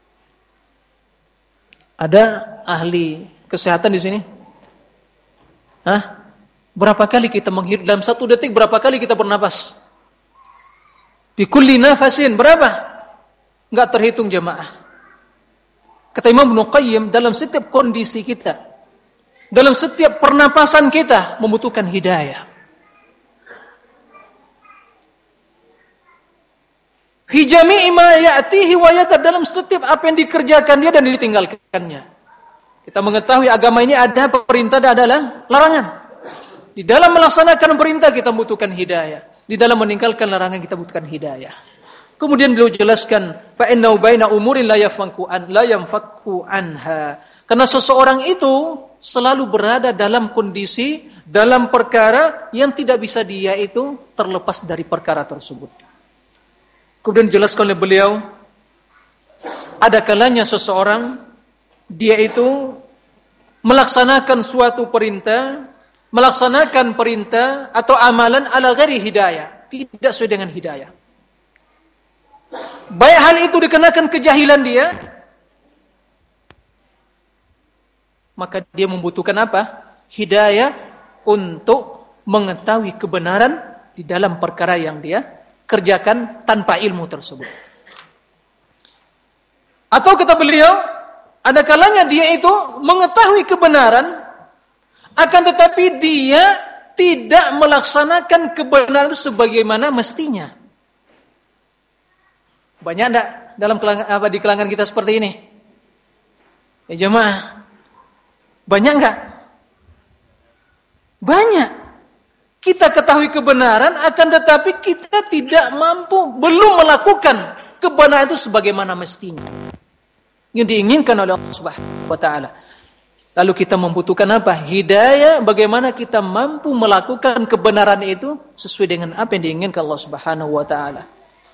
Ada ahli kesehatan di sini? Hah? Berapa kali kita menghirup dalam 1 detik? Berapa kali kita bernapas? Bi kulli nafasin, berapa? Enggak terhitung jemaah. Kata Imam Ibnu Qayyim, dalam setiap kondisi kita, dalam setiap pernapasan kita membutuhkan hidayah. Fi jami'i ma ya'tihi wa yadhar, dalam setiap apa yang dikerjakan dia dan ditinggalkannya. Kita mengetahui agama ini ada perintah dan adalah larangan. Di dalam melaksanakan perintah kita membutuhkan hidayah. Di dalam meninggalkan larangan kita membutuhkan hidayah. Kemudian beliau jelaskan, fa innahu baina umurin la yanfakku anha. Karena seseorang itu selalu berada dalam kondisi, dalam perkara yang tidak bisa dia itu terlepas dari perkara tersebut. Kemudian dijelaskan oleh beliau, ada kalanya seseorang dia itu melaksanakan suatu perintah, melaksanakan perintah atau amalan ala ghairi hidayah, tidak sesuai dengan hidayah. Baik hal itu dikenakan kejahilan dia, maka dia membutuhkan apa? Hidayah untuk mengetahui kebenaran di dalam perkara yang dia kerjakan tanpa ilmu tersebut. Atau kata beliau, ada kalanya dia itu mengetahui kebenaran, akan tetapi dia tidak melaksanakan kebenaran itu sebagaimana mestinya. Banyak enggak dalam di kalangan kita seperti ini? Ya jemaah, banyak enggak? Banyak. Kita ketahui kebenaran, akan tetapi kita tidak mampu, belum melakukan kebenaran itu sebagaimana mestinya. yang diinginkan oleh Allah Subhanahu wa taala. Lalu kita membutuhkan apa? Hidayah, bagaimana kita mampu melakukan kebenaran itu sesuai dengan apa yang diinginkan Allah Subhanahu wa taala.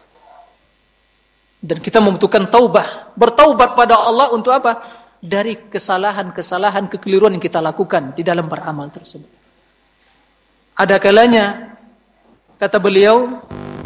Dan kita membutuhkan taubah, bertaubat pada Allah untuk apa? Dari kesalahan-kesalahan, kekeliruan yang kita lakukan di dalam beramal tersebut. Ada kalanya, kata beliau,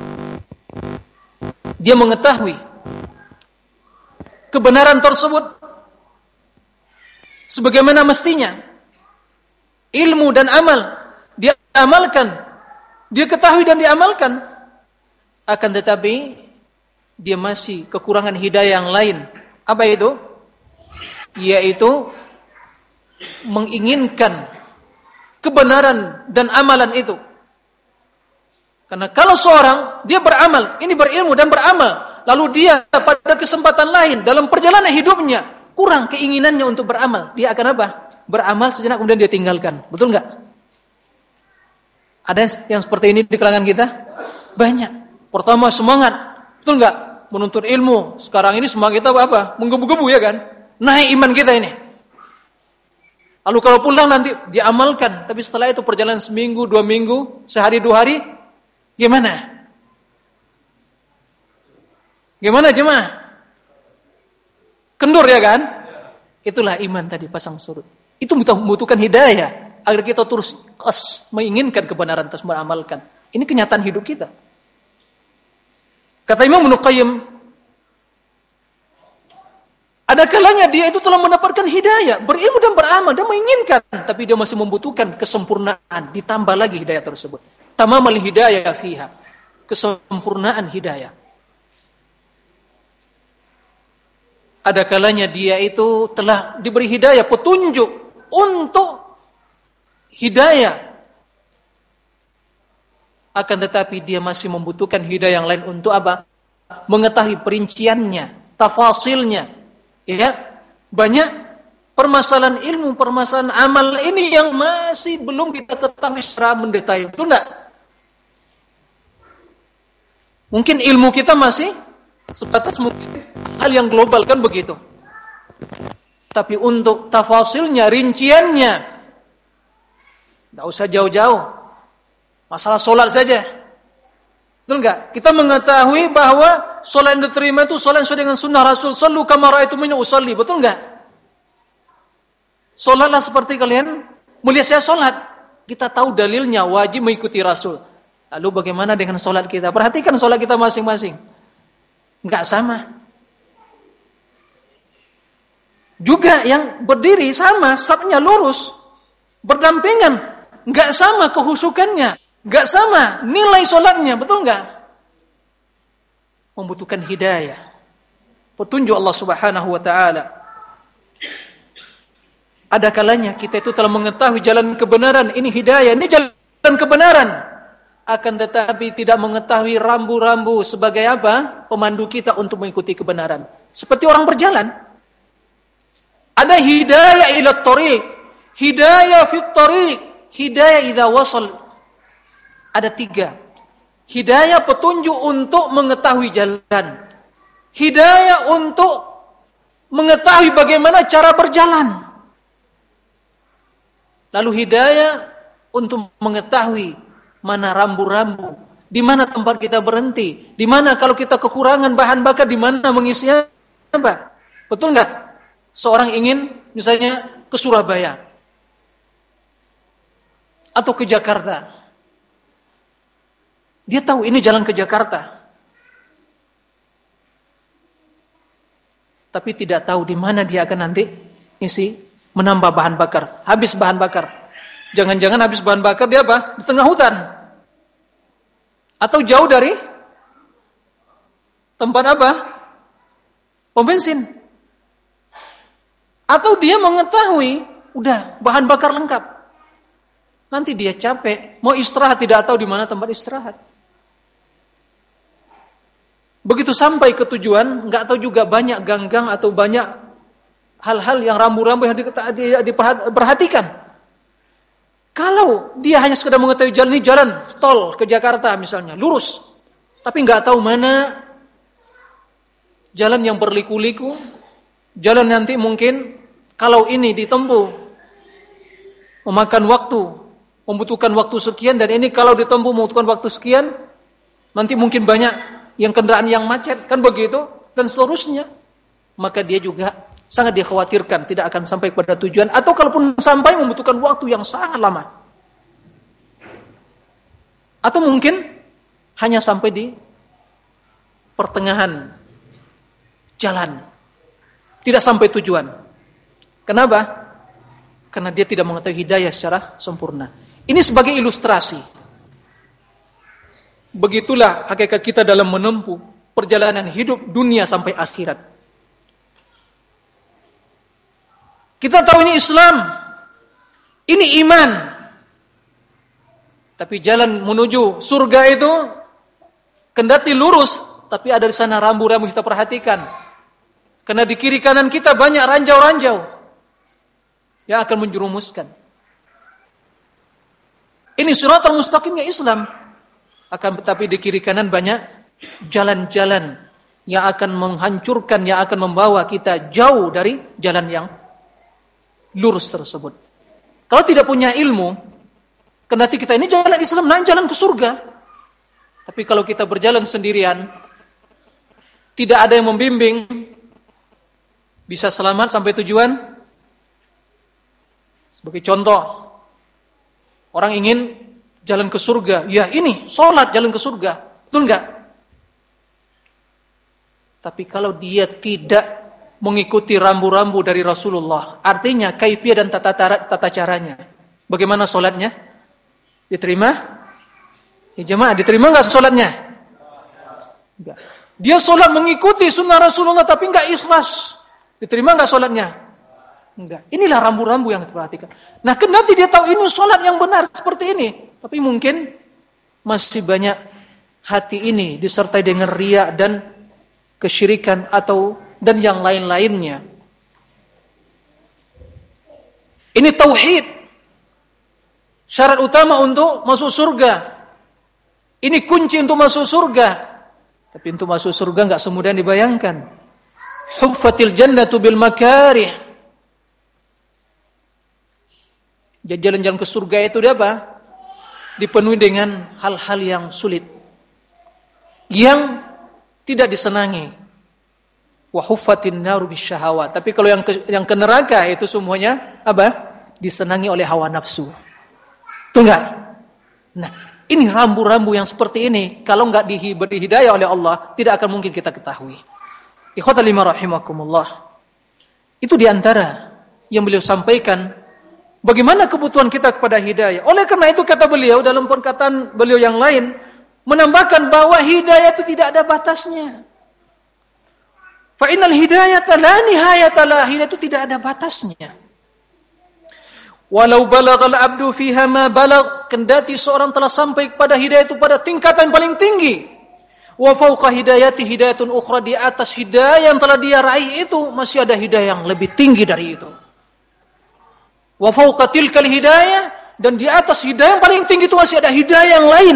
dia mengetahui kebenaran tersebut sebagaimana mestinya. Ilmu dan amal dia amalkan, dia ketahui dan diamalkan. Akan tetapi dia masih kekurangan hidayah yang lain. Apa itu? Yaitu menginginkan kebenaran dan amalan itu. Karena kalau seorang dia beramal, ini berilmu dan beramal, lalu dia pada kesempatan lain dalam perjalanan hidupnya kurang keinginannya untuk beramal, dia akan apa? Beramal sejenak kemudian dia tinggalkan. Betul enggak? Ada yang seperti ini di kalangan kita? Banyak. Pertama semangat, betul enggak? Menuntut ilmu. Sekarang ini semangat kita apa? Menggebu-gebu ya kan? Naik iman kita ini. Lalu kalau pulang nanti diamalkan, tapi setelah itu perjalanan seminggu, 2 minggu, sehari 2 hari, gimana? Gimana jemaah? Kendur ya kan? Itulah iman tadi pasang surut. Itu membutuhkan hidayah agar kita terus menginginkan kebenaran, terus beramalkan. Ini kenyataan hidup kita. Kata Imam Ibnu Qayyim, ada kalanya dia itu telah mendapatkan hidayah, berilmu dan beramal, dan menginginkan, tapi dia masih membutuhkan kesempurnaan, ditambah lagi hidayah tersebut. Tamamal hidayah fiha, kesempurnaan hidayah. Ada kalanya dia itu telah diberi hidayah, petunjuk untuk hidayah, akan tetapi dia masih membutuhkan hidayah yang lain untuk apa? Mengetahui perinciannya, tafasilnya. Ya, banyak permasalahan ilmu, permasalahan amal ini yang masih belum kita ketahui secara mendetail. Betul enggak? Mungkin ilmu kita masih sebatas mungkin hal yang global kan begitu. Tapi untuk tafasilnya, rinciannya, enggak usah jauh-jauh. Masalah sholat saja. Betul enggak? Kita mengetahui bahwa sholat yang diterima itu sholat yang sesuai dengan sunnah Rasul. Sallu kama ra'aitumuni usalli. Betul enggak? Sholatlah seperti kalian melihat saya sholat. Kita tahu dalilnya, wajib mengikuti Rasul. Lalu bagaimana dengan sholat kita? Perhatikan sholat kita masing-masing. Enggak sama. Juga yang berdiri sama, safnya lurus, berdampingan. Enggak sama kehusukannya. Enggak sama nilai sholatnya, betul enggak? Membutuhkan hidayah, petunjuk Allah Subhanahu wa taala. Ada kalanya kita itu telah mengetahui jalan kebenaran, ini hidayah, ini jalan kebenaran. Akan tetapi tidak mengetahui rambu-rambu sebagai apa? Pemandu kita untuk mengikuti kebenaran. Seperti orang berjalan. Ada hidayah ila thariq, hidayah fit thariq, hidayah idza wasal. Ada 3. Hidayah petunjuk untuk mengetahui jalan. Hidayah untuk mengetahui bagaimana cara berjalan. Lalu hidayah untuk mengetahui mana rambu-rambu, di mana tempat kita berhenti, di mana kalau kita kekurangan bahan bakar, di mana mengisinya apa? Betul enggak? Seorang ingin misalnya ke Surabaya atau ke Jakarta. Dia tahu ini jalan ke Jakarta. Tapi tidak tahu di mana dia akan nanti menambah bahan bakar, habis bahan bakar. Jangan-jangan habis bahan bakar dia apa? Di tengah hutan. Atau jauh dari tempat apa? Pom bensin. Atau dia mengetahui udah bahan bakar lengkap. Nanti dia capek, mau istirahat tidak tahu di mana tempat istirahat. Begitu sampai ke tujuan, nggak tahu juga banyak gang-gang atau banyak hal-hal yang rambu-rambu yang diperhatikan. Kalau dia hanya sekedar mengetahui jalan ini, jalan tol ke Jakarta misalnya, lurus, tapi nggak tahu mana jalan yang berliku-liku, Jalan nanti mungkin kalau ini ditempuh memakan waktu, membutuhkan waktu sekian, dan ini kalau ditempuh membutuhkan waktu sekian, nanti mungkin banyak yang kendaraan yang macet, kan begitu, dan seterusnya. Maka dia juga sangat dikhawatirkan tidak akan sampai pada tujuan, atau kalaupun sampai membutuhkan waktu yang sangat lama. Atau mungkin hanya sampai di pertengahan jalan, tidak sampai tujuan. Kenapa? Karena dia tidak mengetahui hidayah secara sempurna. Ini sebagai ilustrasi. Begitulah hakikat kita dalam menempuh perjalanan hidup dunia sampai akhirat. Kita tahu ini Islam, ini iman. Tapi jalan menuju surga itu kendati lurus, tapi ada di sana rambu-rambu kita perhatikan. Karena di kiri kanan kita banyak ranjau-ranjau yang akan menjerumuskan. Ini siratal mustaqimnya Islam. Akan tetapi di kiri kanan banyak jalan-jalan yang akan menghancurkan, yang akan membawa kita jauh dari jalan yang lurus tersebut. Kalau tidak punya ilmu, kendati kita ini jalan Islam, nah jalan ke surga. Tapi kalau kita berjalan sendirian, tidak ada yang membimbing, bisa selamat sampai tujuan. Sebagai contoh, orang ingin jalan ke surga, ya ini sholat jalan ke surga, betul enggak? Tapi kalau dia tidak mengikuti rambu-rambu dari Rasulullah, artinya kaifiyah dan tata caranya, bagaimana sholatnya? Diterima? Ya jemaah, diterima enggak sholatnya? Enggak. Dia sholat mengikuti sunnah Rasulullah tapi enggak ikhlas, diterima enggak sholatnya? Enggak. Inilah rambu-rambu yang diperhatikan. Nah, kendati dia tahu ini sholat yang benar seperti ini, tapi mungkin masih banyak hati ini disertai dengan riya dan kesyirikan dan yang lain-lainnya. Ini tauhid, syarat utama untuk masuk surga. Ini kunci untuk masuk surga. Tapi untuk masuk surga enggak semudah yang dibayangkan. Huffatil jannatu bil makarih. Jalan-jalan ke surga itu dia apa? Dipenuhi dengan hal-hal yang sulit, yang tidak disenangi. Wa huffatin naru bisyahawat. Tapi kalau yang ke neraka itu semuanya apa? Disenangi oleh hawa nafsu. Betul enggak? Nah, ini rambu-rambu yang seperti ini kalau enggak diberi hidayah oleh Allah, tidak akan mungkin kita ketahui. Ikhwatal lima rahimakumullah. Itu diantara yang beliau sampaikan, bagaimana kebutuhan kita kepada hidayah. Oleh karena itu kata beliau dalam perkataan beliau yang lain, menambahkan bahwa hidayah itu tidak ada batasnya. Fa innal hidayata la nihayata laha, hidayah itu tidak ada batasnya. Walau balagal abdu fiha ma balag, kendati seorang telah sampai kepada hidayah itu pada tingkatan paling tinggi. Wa fauqa hidayati hidayatun ukhra, di atas hidayah yang telah dia raih itu masih ada hidayah yang lebih tinggi dari itu. Wa fauqa tilkal hidayah, dan di atas hidayah yang paling tinggi itu masih ada hidayah yang lain.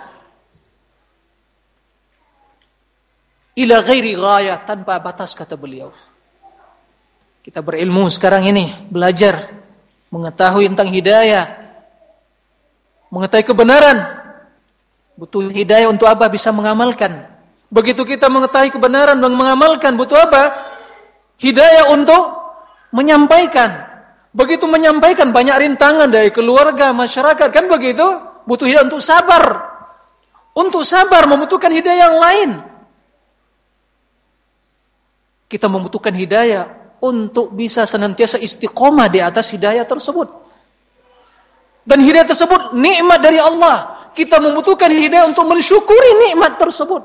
Ila ghairi ghayah, tanpa batas, kata beliau. Kita berilmu sekarang ini, belajar, mengetahui tentang hidayah, mengetahui kebenaran. Butuh hidayah untuk apa? Bisa mengamalkan. Begitu kita mengetahui kebenaran dan mengamalkan, butuh apa? Hidayah untuk menyampaikan. Begitu menyampaikan, banyak rintangan dari keluarga, masyarakat, kan begitu? Butuh hidayah untuk sabar. Untuk sabar membutuhkan hidayah yang lain. Kita membutuhkan hidayah untuk bisa senantiasa istiqomah di atas hidayah tersebut. Dan hidayah tersebut nikmat dari Allah. Kita membutuhkan hidayah untuk mensyukuri nikmat tersebut.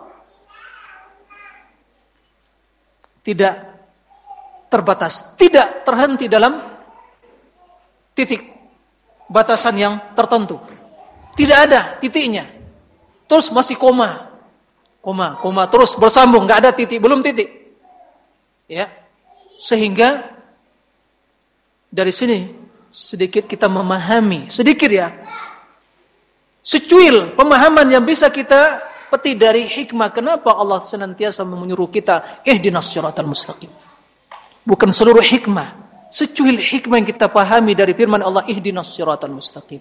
Tidak terbatas, tidak terhenti dalam titik batasan yang tertentu. Tidak ada titiknya. Terus masih koma, terus bersambung, nggak ada titik, belum titik. Ya, sehingga dari sini sedikit kita memahami, sedikit ya, secuil pemahaman yang bisa kita petik dari hikmah kenapa Allah senantiasa menyuruh kita ihdinas siratal mustaqim. bukan seluruh hikmah, secuil hikmah yang kita pahami dari firman Allah, ihdinas siratal mustaqim.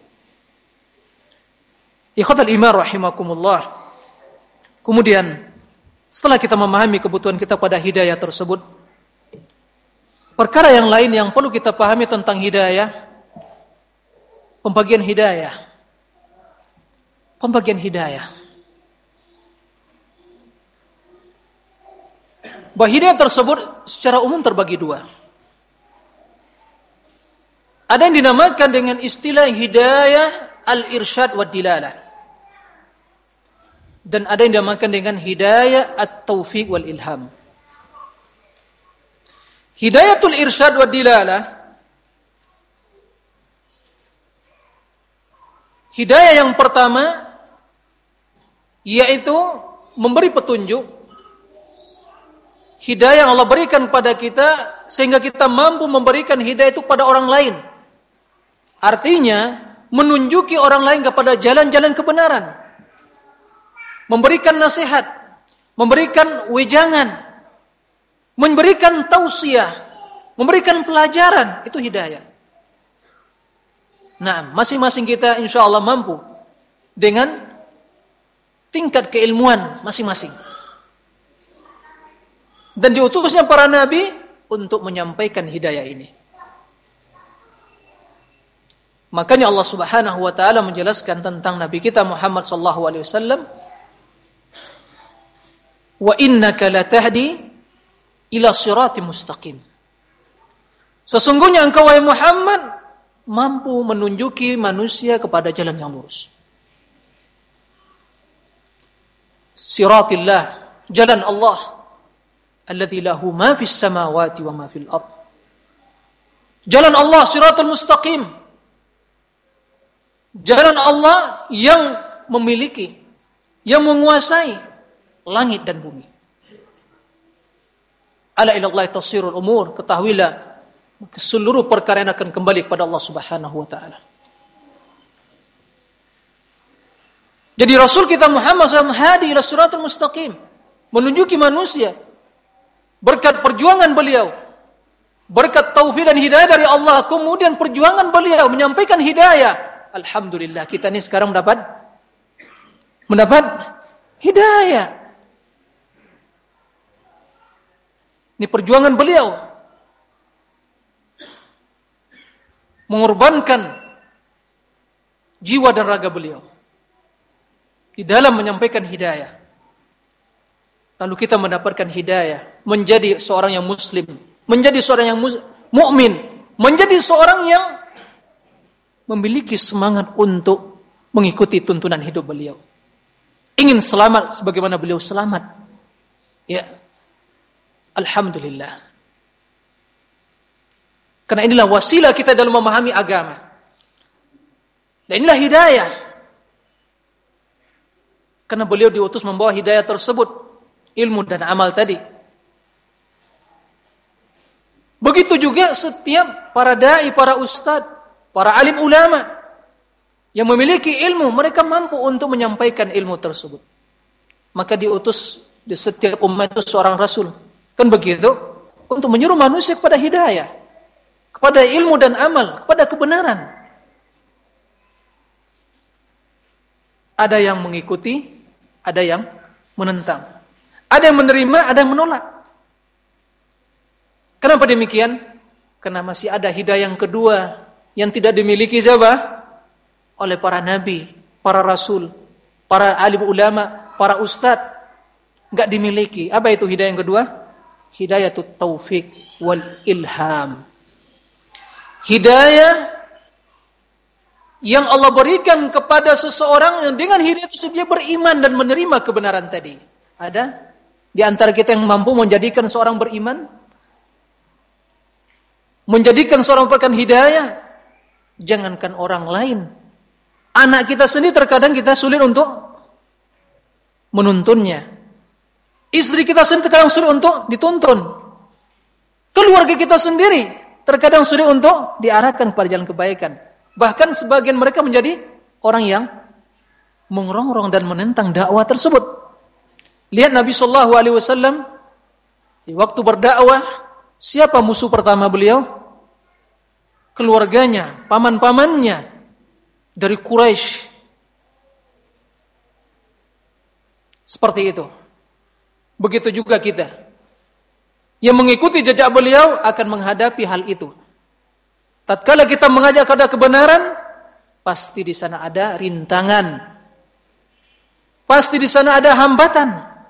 Ikhwatal iman rahimakumullah. Kemudian setelah kita memahami kebutuhan kita pada hidayah tersebut, perkara yang lain yang perlu kita pahami tentang hidayah, pembagian hidayah. Pembagian hidayah. Bahwa hidayah tersebut secara umum terbagi dua. Ada yang dinamakan dengan istilah hidayah al-irsyad wa dilalah. Dan ada yang dinamakan dengan hidayah at-taufiq wal ilham. Hidayatul irsyad wa dilalah, hidayah yang pertama yaitu memberi petunjuk. Hidayah yang Allah berikan kepada kita sehingga kita mampu memberikan hidayah itu kepada orang lain. Artinya menunjuki orang lain kepada jalan-jalan kebenaran. Memberikan nasihat, memberikan wejangan, memberikan tausiah, memberikan pelajaran, itu hidayah. Nah, masing-masing kita insya Allah mampu dengan tingkat keilmuan masing-masing. Dan diutusnya para nabi untuk menyampaikan hidayah ini. Makanya Allah Subhanahu wa taala menjelaskan tentang nabi kita Muhammad sallallahu alaihi wasallam, wa innaka latahdi ila siratim mustaqim. Sesungguhnya engkau wahai Muhammad mampu menunjuki manusia kepada jalan yang lurus. Siratillah, jalan Allah, alladzi lahu ma fis samawati wa ma fil ard. Jalan Allah siratul mustaqim. Jalan Allah yang memiliki, yang menguasai langit dan bumi. Ala ilallahi tasirul umur, ketahuilah seluruh perkara yang akan kembali kepada Allah Subhanahu wa taala. Jadi Rasul kita Muhammad SAW hadi ila siratul mustaqim, menunjuki manusia berkat perjuangan beliau, berkat taufik dan hidayah dari Allah, kemudian perjuangan beliau menyampaikan hidayah. Alhamdulillah kita ini sekarang mendapat hidayah. Ini perjuangan beliau mengorbankan jiwa dan raga beliau di dalam menyampaikan hidayah. Lalu kita mendapatkan hidayah, menjadi seorang yang muslim, menjadi seorang yang mukmin, menjadi seorang yang memiliki semangat untuk mengikuti tuntunan hidup beliau. Ingin selamat sebagaimana beliau selamat. Ya. Alhamdulillah. Karena inilah wasilah kita dalam memahami agama. Dan inilah hidayah. Karena beliau diutus membawa hidayah tersebut, ilmu dan amal tadi. Begitu juga setiap para dai, para ustadz, para alim ulama yang memiliki ilmu, mereka mampu untuk menyampaikan ilmu tersebut. Maka diutus di setiap umat itu seorang rasul. Kan begitu? Untuk menyuruh manusia kepada hidayah, kepada ilmu dan amal, kepada kebenaran. Ada yang mengikuti, ada yang menentang. Ada yang menerima, ada yang menolak. Kenapa demikian? Karena masih ada hidayah yang kedua yang tidak dimiliki siapa? Oleh para nabi, para rasul, para alim ulama, para ustadz. Enggak dimiliki. Apa itu hidayah yang kedua? Hidayatut taufiq wal ilham. Hidayah yang Allah berikan kepada seseorang yang dengan hidayah itu dia beriman dan menerima kebenaran tadi. Ada di antara kita yang mampu menjadikan seorang beriman? Menjadikan seorang memberikan hidayah? Jangankan orang lain. Anak kita sendiri terkadang kita sulit untuk menuntunnya. Istri kita sendiri terkadang sulit untuk dituntun. Keluarga kita sendiri terkadang sulit untuk diarahkan kepada jalan kebaikan. Bahkan sebagian mereka menjadi orang yang mengerongrong dan menentang dakwah tersebut. Lihat Nabi SAW di waktu berdakwah Siapa musuh pertama beliau? Keluarganya, paman-pamannya dari Quraisy. Seperti itu. Begitu juga kita. Yang mengikuti jejak beliau akan menghadapi hal itu. Tatkala kita mengajak kepada kebenaran, pasti di sana ada rintangan. Pasti di sana ada hambatan.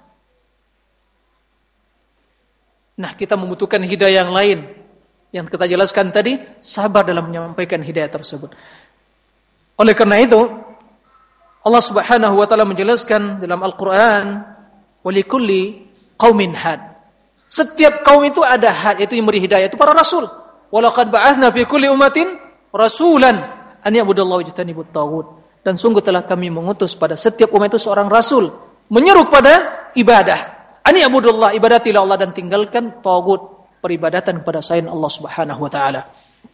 Nah, kita membutuhkan hidayah yang lain. Yang kita jelaskan tadi, sabar dalam menyampaikan hidayah tersebut. Oleh karena itu, Allah Subhanahu wa taala menjelaskan dalam Al-Qur'an, "Walikulli qaumin had." Setiap kaum itu ada had, itu yang memberi hidayah, itu para rasul. "Walaqad ba'atsna fi kulli ummatin rasulan an ya'budallaha wajtanibut taghut." Dan sungguh telah kami mengutus pada setiap umat itu seorang rasul menyeru kepada ibadah. An ya'budullah, ibadatilah Allah dan tinggalkan taghut, peribadatan kepada selain Allah Subhanahu wa taala.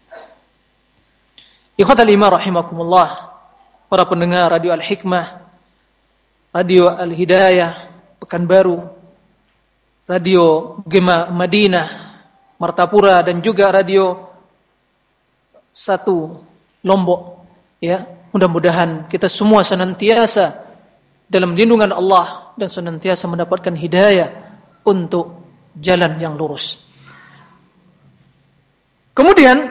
Ikhwatal iman rahimakumullah, para pendengar Radio Al-Hikmah, Radio Al-Hidayah Pekanbaru, Radio Gema Madinah Martapura, dan juga Radio 1 Lombok, ya. Mudah-mudahan kita semua senantiasa dalam lindungan Allah dan senantiasa mendapatkan hidayah untuk jalan yang lurus. Kemudian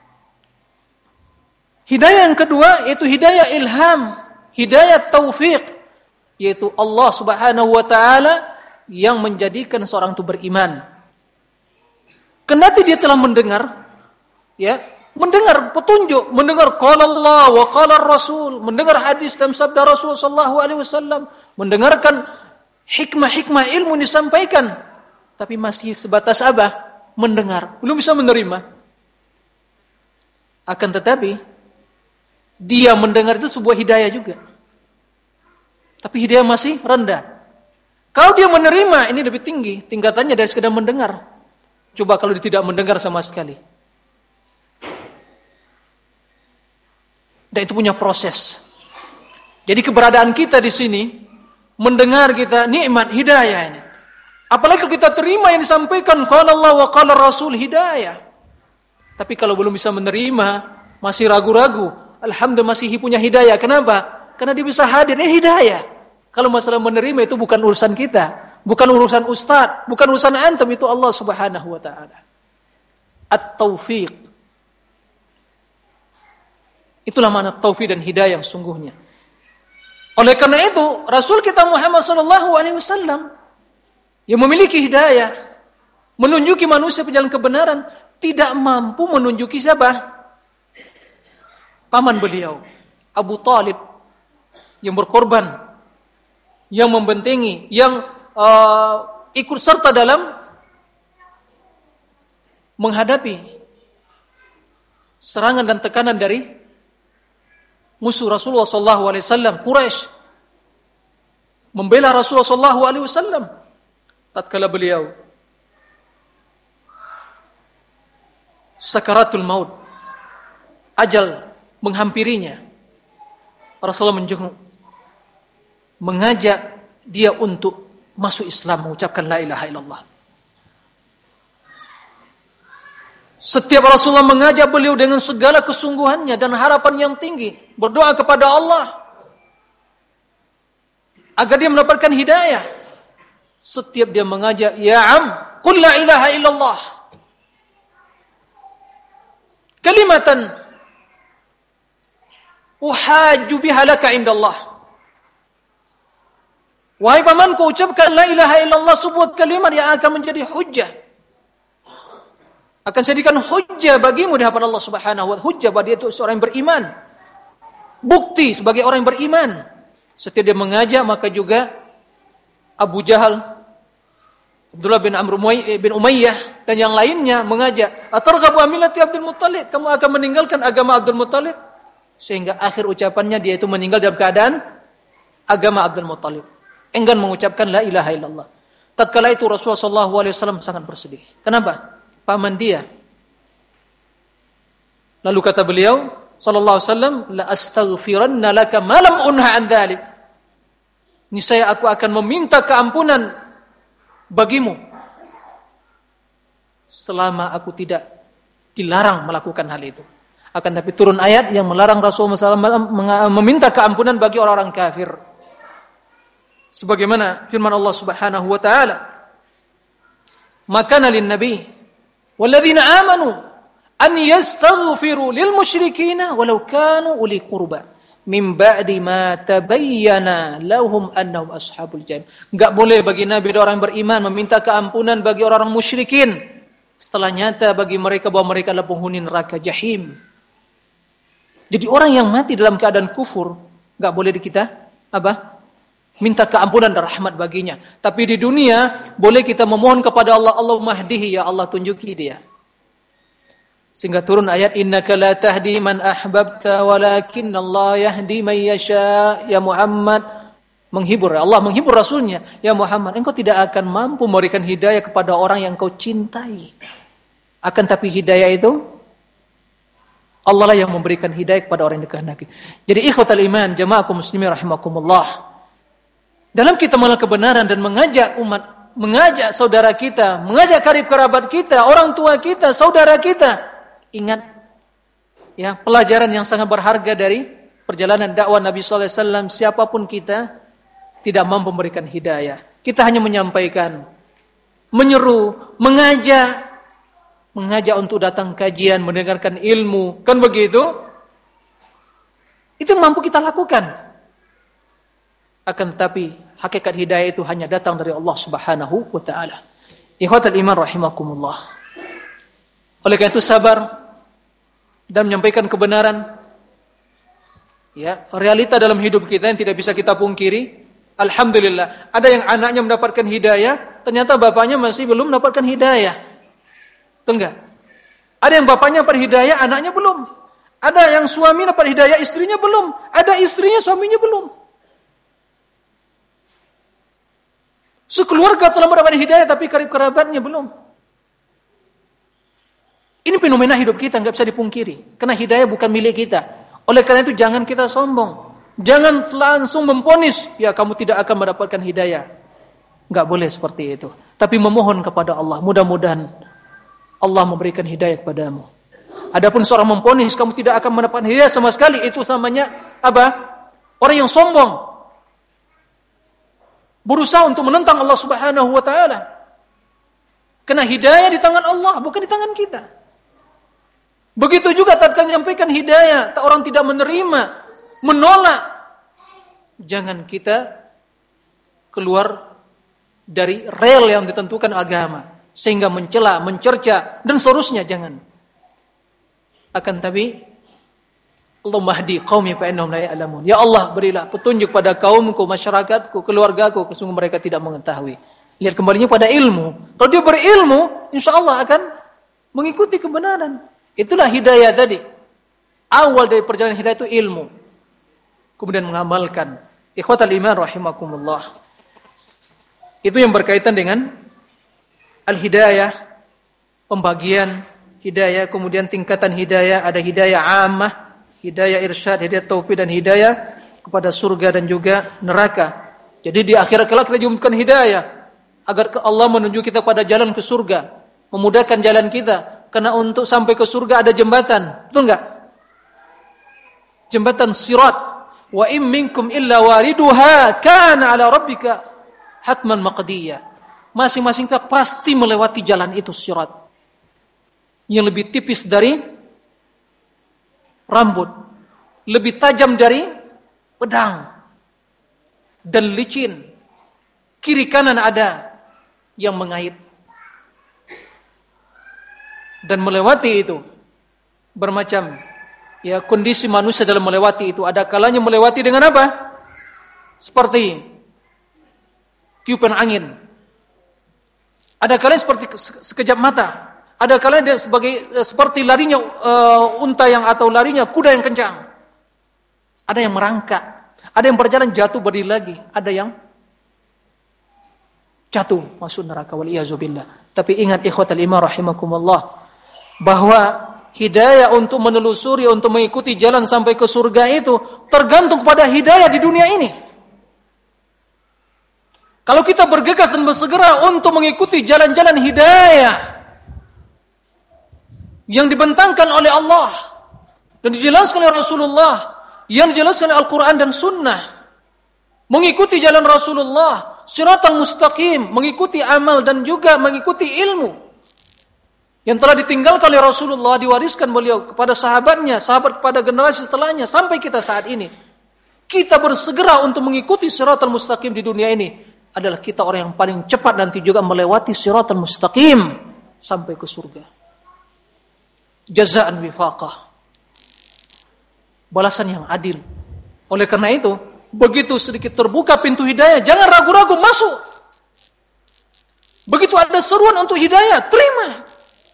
hidayah yang kedua yaitu hidayah ilham, hidayah taufik, yaitu Allah Subhanahu wa taala yang menjadikan seorang itu beriman. Kendati dia telah mendengar, ya, mendengar petunjuk, mendengar qala Allah wa qala Rasul, mendengar hadis dan sabda Rasul sallallahu alaihi wasallam, mendengarkan hikmah-hikmah ilmu disampaikan, tapi masih sebatas apa? Mendengar, belum bisa menerima. Akan tetapi dia mendengar itu sebuah hidayah juga. Tapi hidayah masih rendah. Kalau dia menerima, ini lebih tinggi tingkatannya dari sekedar mendengar. Coba kalau dia tidak mendengar sama sekali. Dan itu punya proses. Jadi keberadaan kita di sini, mendengar kita nikmat hidayah ini. Apalagi kalau kita terima yang disampaikan qala Allah wa qala Rasul, hidayah. Tapi kalau belum bisa menerima, masih ragu-ragu, alhamdulillah masih punya hidayah. Kenapa? Karena dia bisa hadir, ini hidayah. Kalau masalah menerima itu bukan urusan kita, bukan urusan ustaz, bukan urusan antum, itu Allah Subhanahu wa taala. At-taufiq. Itulah makna taufik dan hidayah yang sungguhnya. Oleh karena itu, Rasul kita Muhammad sallallahu alaihi wasallam yang memiliki hidayah, menunjuki manusia ke jalan kebenaran, tidak mampu menunjuki siapa? Paman beliau, Abu Talib, yang berkorban, yang membentengi, yang ikut serta dalam menghadapi serangan dan tekanan dari musuh Rasulullah sallallahu alaihi wasallam, Quraisy, membela Rasulullah sallallahu alaihi wasallam tatkala beliau sakaratul maut, ajal menghampirinya. Rasulullah menjenguk, mengajak dia untuk masuk Islam, mengucapkan la ilaha illallah. Setiap Rasulullah mengajak beliau dengan segala kesungguhannya dan harapan yang tinggi, berdoa kepada Allah agar dia mendapatkan hidayah. Setiap dia mengajak, ya am, qul la ilaha illallah, kalimatan uhajju biha laka indallah. Wahai pamanku, ucapkan la ilaha illallah, sebuah kalimat yang akan menjadi hujjah, akan jadikan hujjah bagimu di hadapan Allah Subhanahu wa taala. Hujjah bagi dia itu seorang yang beriman, bukti sebagai orang yang beriman. Setiap dia mengajak, maka juga Abu Jahal, Abdullah bin Amr bin Umayyah dan yang lainnya mengajak, atarghabu amilati Abdul Muttalib, kamu akan meninggalkan agama Abdul Muttalib? Sehingga akhir ucapannya dia itu meninggal dalam keadaan agama Abdul Muttalib, enggan mengucapkan la ilaha illallah. Tatkala itu Rasulullah sallallahu alaihi wasallam sangat bersedih. Kenapa? Paman dia. Lalu kata beliau sallallahu alaihi wasallam, la astaghfiranna laka ma lam unha an dzalik. Niscaya aku akan meminta keampunan bagimu selama aku tidak dilarang melakukan hal itu. Akan tapi turun ayat yang melarang Rasulullah SAW meminta keampunan bagi orang-orang kafir. Sebagaimana firman Allah Subhanahu wa taala, "Maka lin nabi walladzina amanu an yastaghfiru lil musyrikina walau kanu uli qurba min ba'di ma tabayyana lahum annahum ashabul jannah." Enggak boleh bagi nabi dan orang beriman meminta keampunan bagi orang-orang musyrikin setelah nyata bagi mereka bahwa mereka adalah penghuni neraka jahim. Jadi orang yang mati dalam keadaan kufur enggak boleh kita minta keampunan dan rahmat baginya. Tapi di dunia boleh kita memohon kepada Allah, Allahumma hdihi, ya Allah tunjuki dia. Sehingga turun ayat, innaka la tahdi man ahbabta walakin Allah yahdi man yasha. Ya Muhammad, menghibur Allah, menghibur Rasulnya, ya Muhammad, engkau tidak akan mampu memberikan hidayah kepada orang yang kau cintai. Akan tapi hidayah itu Allah lah yang memberikan hidayah kepada orang yang dikehendaki. Jadi ikhwatal iman, jamaah kaum muslimin rahimakumullah, dalam kita mengenal kebenaran dan mengajak umat, mengajak saudara kita, mengajak karib kerabat kita, orang tua kita, saudara kita, ingat ya pelajaran yang sangat berharga dari perjalanan dakwah Nabi sallallahu alaihi wasallam. Siapapun kita tidak mampu memberikan hidayah. Kita hanya menyampaikan, menyeru, mengajak untuk datang kajian, mendengarkan ilmu, kan begitu? Itu mampu kita lakukan. Akan tetapi hakikat hidayah itu hanya datang dari Allah Subhanahu wa taala. Ikhwatul iman rahimakumullah. Oleh karena itu sabar dan menyampaikan kebenaran. Ya, realita dalam hidup kita yang tidak bisa kita pungkiri. Alhamdulillah, ada yang anaknya mendapatkan hidayah, ternyata bapaknya masih belum mendapatkan hidayah. Betul enggak? Ada yang bapaknya dapat hidayah, anaknya belum. Ada yang suami dapat hidayah, istrinya belum. Ada istrinya, suaminya belum. Sekeluarga telah mendapat hidayah, tapi karib kerabatnya belum. Ini fenomena hidup kita, enggak bisa dipungkiri. Karena hidayah bukan milik kita. Oleh karena itu jangan kita sombong. Jangan langsung memponis, ya kamu tidak akan mendapatkan hidayah. Enggak boleh seperti itu. Tapi memohon kepada Allah, mudah-mudahan Allah memberikan hidayah kepadamu. Adapun seorang memponis kamu tidak akan mendapatkan hidayah sama sekali, itu namanya orang yang sombong. Berusaha untuk menentang Allah Subhanahu wa taala. Karena hidayah di tangan Allah, bukan di tangan kita. Begitu juga tatkala menyampaikan hidayah, orang tidak menerima, menolak, jangan kita keluar dari rel yang ditentukan agama sehingga mencela, mencerca dan seterusnya, jangan. Akan tapi Allahumma hdi qaumi fa innahum la ya'lamun. Ya Allah, berilah petunjuk pada kaumku, masyarakatku, keluargaku, sesungguhnya mereka tidak mengetahui. Lihat kembalinya pada ilmu. Kalau dia berilmu, insyaallah akan mengikuti kebenaran. Itulah hidayah tadi. Awal dari perjalanan hidayah itu ilmu. Kemudian mengamalkan. Ikhwatal iman rahimakumullah. Itu yang berkaitan dengan al-hidayah, pembagian hidayah, kemudian tingkatan hidayah, ada hidayah ammah, hidayah irsyad, hidayah taufik, dan hidayah kepada surga dan juga neraka. Jadi di akhirat kelak kita diumumkan hidayah agar Allah menunjuk kita pada jalan ke surga, memudahkan jalan kita, karena untuk sampai ke surga ada jembatan, betul enggak? Jembatan sirat. Wa in minkum illa wariduha kana ala rabbika hatman maqdiyya. Masing-masing kita pasti melewati jalan itu, sirat. Yang lebih tipis dari rambut, lebih tajam dari pedang, dan licin. Kiri kanan ada yang mengait. Dan melewati itu bermacam ya kondisi manusia dalam melewati itu. Ada kalanya melewati dengan apa? Seperti tiupan angin. Ada kalanya seperti sekejap mata. Ada kalanya seperti larinya unta atau larinya kuda yang kencang. Ada yang merangkak. Ada yang berjalan jatuh berdiri lagi. Ada yang jatuh masuk neraka, waliyazubillah. Tapi ingat ikhwatal iman rahimakumullah, bahwa hidayah untuk menelusuri, untuk mengikuti jalan sampai ke surga itu tergantung pada hidayah di dunia ini. Kalau kita bergegas dan bersegera untuk mengikuti jalan-jalan hidayah, yang dibentangkan oleh Allah dan dijelaskan oleh Rasulullah, yang dijelaskan oleh Al-Quran dan Sunnah. Mengikuti jalan Rasulullah, Shiratal Mustaqim, mengikuti amal dan juga mengikuti ilmu yang telah ditinggalkan oleh Rasulullah, diwariskan beliau kepada sahabatnya, sahabat kepada generasi setelahnya, sampai kita saat ini. Kita bersegera untuk mengikuti Shiratal Mustaqim di dunia ini. Adalah kita orang yang paling cepat nanti juga melewati Shiratal Mustaqim sampai ke surga. Jazaan wifaqah. Balasan yang adil. Oleh karena itu, begitu sedikit terbuka pintu hidayah, jangan ragu-ragu masuk. Begitu ada seruan untuk hidayah, terima.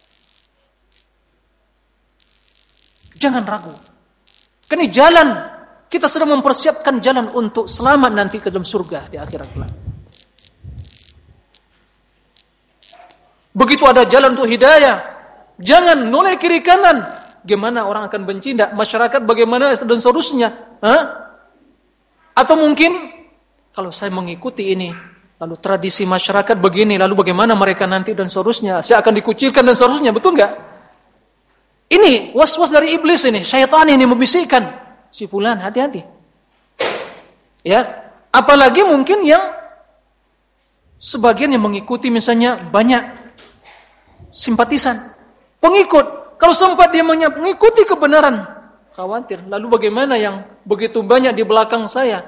Jangan ragu. Karena jalan, kita sedang mempersiapkan jalan untuk selamat nanti ke dalam surga di akhirat kelak. Begitu ada jalan untuk hidayah, jangan noleh kiri kanan. Gimana orang akan benci? Masyarakat bagaimana dan seterusnya? Atau mungkin kalau saya mengikuti ini, lalu tradisi masyarakat begini, lalu bagaimana mereka nanti dan seterusnya? Saya akan dikucilkan dan seterusnya, betul nggak? Ini was-was dari iblis ini, syaitan ini membisikkan. Si fulan, hati-hati. Ya, apalagi mungkin yang sebagian yang mengikuti misalnya banyak simpatisan, pengikut. Kalau sempat dia mengikuti kebenaran, khawatir. Lalu bagaimana yang begitu banyak di belakang saya?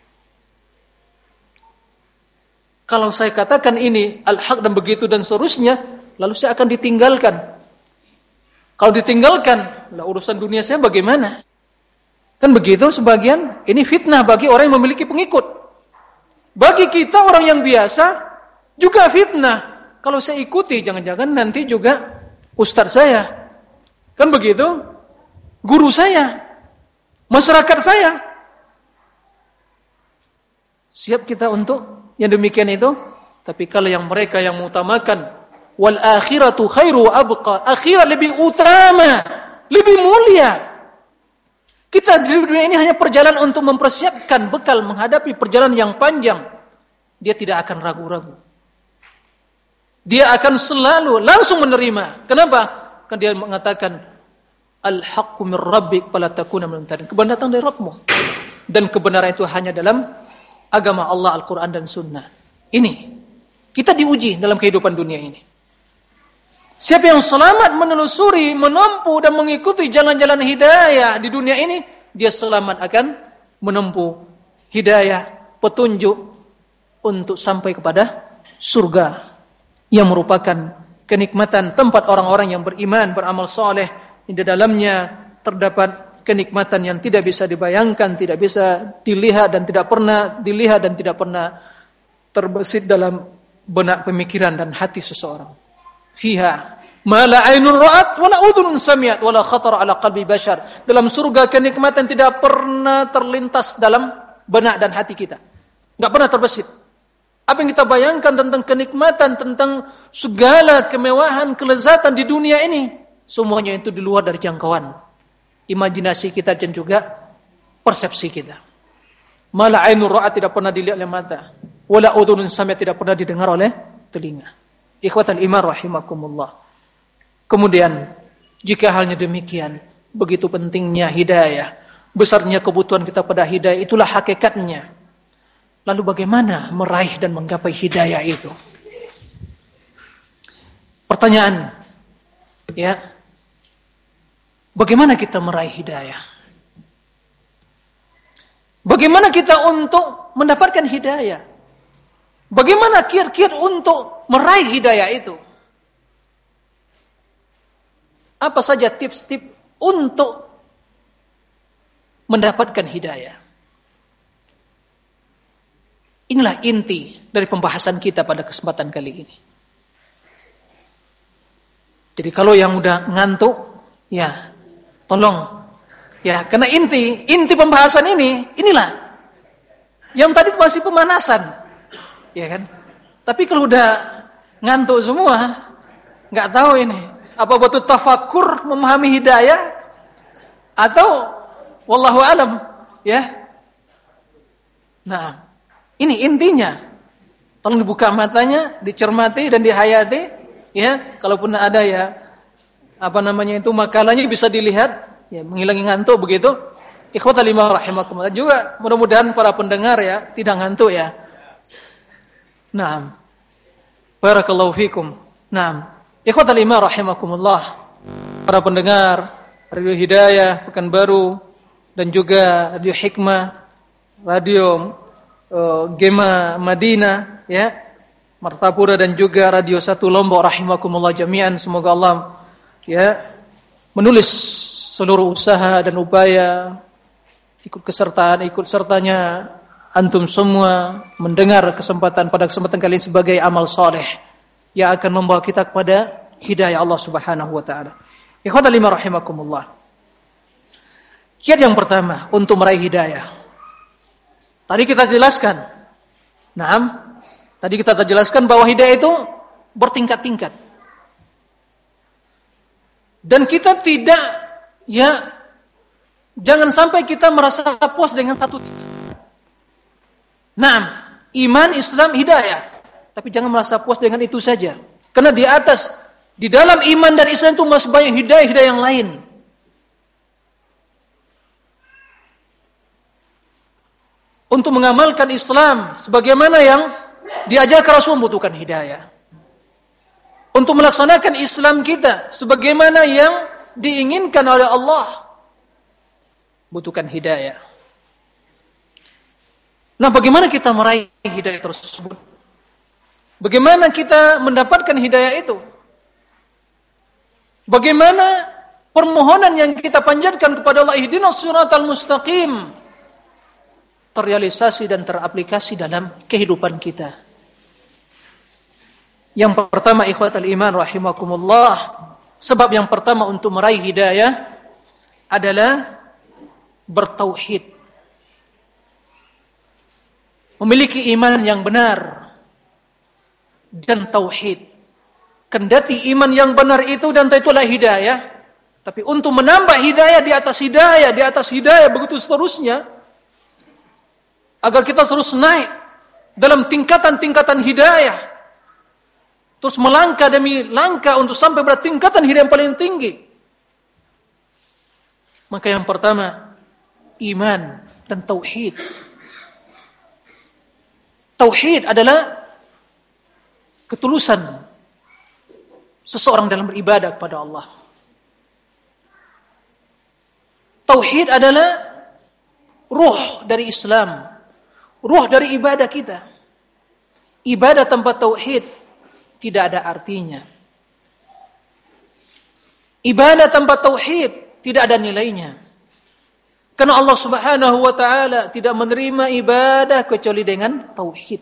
Kalau saya katakan ini al-haq dan begitu dan seterusnya, lalu saya akan ditinggalkan. Kalau ditinggalkan, lah urusan dunia saya bagaimana? Kan begitu sebagian. Ini fitnah bagi orang yang memiliki pengikut. Bagi kita orang yang biasa juga fitnah. Kalau saya ikuti, jangan-jangan nanti juga ustadz saya. Kan begitu? Guru saya. Masyarakat saya. Siap kita untuk yang demikian itu? Tapi kalau yang mereka yang mengutamakan wal akhiratu khairu wa abqa, akhirat lebih utama, lebih mulia. Kita di dunia ini hanya perjalanan untuk mempersiapkan bekal menghadapi perjalanan yang panjang. Dia tidak akan ragu-ragu. Dia akan selalu langsung menerima. Kenapa? Kan dia mengatakan al-haqqu mir rabbik fala takuna minal mumtarin. Kebenaran datang dari Rabbmu. Dan kebenaran itu hanya dalam agama Allah, Al-Quran dan Sunnah. Ini kita diuji dalam kehidupan dunia ini. Siapa yang selamat menelusuri, menempuh dan mengikuti jalan-jalan hidayah di dunia ini, dia selamat akan menempuh hidayah, petunjuk untuk sampai kepada surga yang merupakan kenikmatan tempat orang-orang yang beriman, beramal soleh. Di dalamnya terdapat kenikmatan yang tidak bisa dibayangkan, tidak bisa dilihat dan tidak pernah dilihat dan tidak pernah terbesit dalam benak pemikiran dan hati seseorang. Fiha ma la ainun ra'at wa la udhunun sami'at wa la khatara ala qalbi bashar. Dalam surga kenikmatan tidak pernah terlintas dalam benak dan hati kita. Enggak pernah terbesit. Apa yang kita bayangkan tentang kenikmatan, tentang segala kemewahan, kelezatan di dunia ini, semuanya itu di luar dari jangkauan imajinasi kita dan juga persepsi kita. Ma la ainun ra'at tidak pernah dilihat oleh mata, wa la udhunun sami'at tidak pernah didengar oleh telinga. Ikhwatal iman rahimakumullah. Kemudian, jika halnya demikian, begitu pentingnya hidayah, besarnya kebutuhan kita pada hidayah, itulah hakikatnya. Lalu bagaimana meraih dan menggapai hidayah itu? Pertanyaan, ya, bagaimana kita meraih hidayah? Bagaimana kita untuk mendapatkan hidayah? Bagaimana kiat-kiat untuk meraih hidayah itu? Apa saja tips-tips untuk mendapatkan hidayah? Inilah inti dari pembahasan kita pada kesempatan kali ini. Jadi kalau yang udah ngantuk, ya tolong. Ya, karena inti pembahasan inilah. Yang tadi masih pemanasan. Ya kan? Tapi kalau udah ngantuk semua, nggak tahu ini apa betul tafakur memahami hidayah atau wallahu alam, ya. Nah, ini intinya. Tolong dibuka matanya, dicermati dan dihayati, ya. Kalaupun ada ya makalahnya bisa dilihat, ya, menghilangi ngantuk begitu. Ikhwatal iman rahimakumullah, juga mudah-mudahan para pendengar ya tidak ngantuk ya. Naam. Barakallahu fikum. Naam. Ikhwatal iman rahimakumullah, para pendengar Radio Hidayah Pekanbaru dan juga Radio Hikmah, Radio Gema Madinah ya, Martapura dan juga Radio 1 Lombok rahimakumullah jami'an. Semoga Allah ya menulis seluruh usaha dan upaya ikut sertanya antum semua mendengar pada kesempatan kali ini sebagai amal soleh yang akan membawa kita kepada hidayah Allah Subhanahu wa taala. Ikhwatal iman rahimakumullah. Kiat yang pertama untuk meraih hidayah. Tadi kita jelaskan. Tadi kita jelaskan bahwa hidayah itu bertingkat-tingkat. Dan kita tidak jangan sampai kita merasa puas dengan satu tingkat. Iman, Islam, hidayah. Tapi jangan merasa puas dengan itu saja. Karena di dalam iman dan Islam itu masih banyak hidayah yang lain. Untuk mengamalkan Islam sebagaimana yang diajarkan Rasul membutuhkan hidayah. Untuk melaksanakan Islam kita sebagaimana yang diinginkan oleh Allah butuhkan hidayah. Nah, bagaimana kita meraih hidayah tersebut? Bagaimana kita mendapatkan hidayah itu? Bagaimana permohonan yang kita panjatkan kepada Allah, ihdinas siratal mustaqim, terrealisasi dan teraplikasi dalam kehidupan kita? Yang pertama, ikhwatal iman rahimakumullah, sebab yang pertama untuk meraih hidayah adalah bertauhid. Memiliki iman yang benar dan tauhid. Kendati iman yang benar itu dan itulah hidayah, tapi untuk menambah hidayah di atas hidayah begitu seterusnya, agar kita terus naik dalam tingkatan-tingkatan hidayah, terus melangkah demi langkah untuk sampai pada tingkatan hidayah yang paling tinggi. Maka yang pertama, iman dan tauhid. Tauhid adalah ketulusan seseorang dalam beribadah kepada Allah. Tauhid adalah ruh dari Islam, ruh dari ibadah kita. Ibadah tanpa tauhid tidak ada artinya. Ibadah tanpa tauhid tidak ada nilainya. Karena Allah Subhanahu wa taala tidak menerima ibadah kecuali dengan tauhid.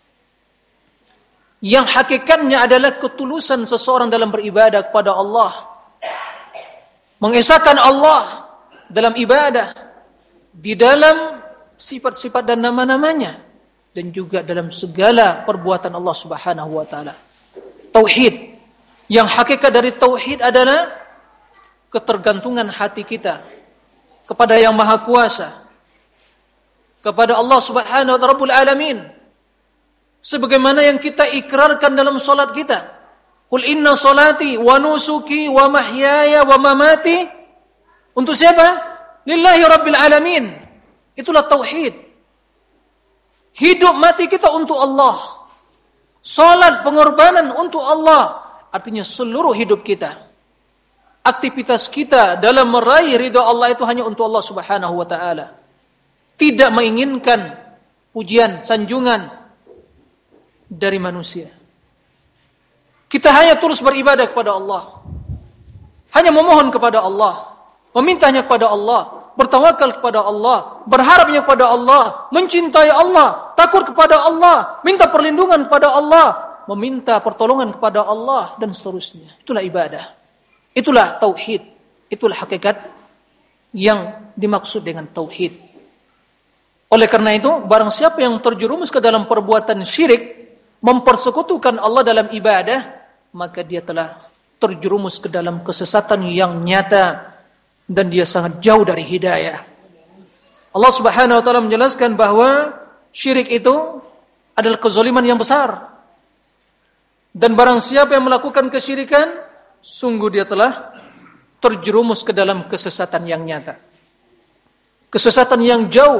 Yang hakikatnya adalah ketulusan seseorang dalam beribadah kepada Allah. Mengesahkan Allah dalam ibadah, di dalam sifat-sifat dan nama-namanya, dan juga dalam segala perbuatan Allah Subhanahu wa taala. Tauhid. Yang hakikat dari tauhid adalah ketergantungan hati kita kepada Yang Maha Kuasa, kepada Allah Subhanahu wa taala Rabbul Alamin. Sebagaimana yang kita ikrarkan dalam salat kita. Qul inna salati wa nusuki wa mahyaya wa mamati. Untuk siapa? Lillahi Rabbil Alamin. Itulah tauhid. Hidup mati kita untuk Allah. Salat pengorbanan untuk Allah. Artinya seluruh hidup kita, aktivitas kita dalam meraih ridha Allah itu hanya untuk Allah Subhanahu wa taala. Tidak menginginkan pujian, sanjungan dari manusia. Kita hanya terus beribadah kepada Allah. Hanya memohon kepada Allah, memintanya kepada Allah, bertawakal kepada Allah, berharapnya kepada Allah, mencintai Allah, takut kepada Allah, minta perlindungan kepada Allah, meminta pertolongan kepada Allah, dan seterusnya. Itulah ibadah. Itulah tauhid. Itulah hakikat yang dimaksud dengan tauhid. Oleh karena itu, barang siapa yang terjerumus ke dalam perbuatan syirik, mempersekutukan Allah dalam ibadah, maka dia telah terjerumus ke dalam kesesatan yang nyata dan dia sangat jauh dari hidayah. Allah Subhanahu wa taala menjelaskan bahwa syirik itu adalah kezaliman yang besar. Dan barang siapa yang melakukan kesyirikan, sungguh dia telah terjerumus ke dalam kesesatan yang nyata. Kesesatan yang jauh.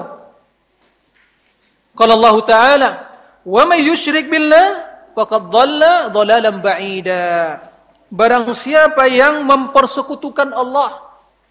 Qala Allah Ta'ala, "Wa may yusyrik billah faqad dhalla dhalalan ba'ida." Barang siapa yang mempersekutukan Allah,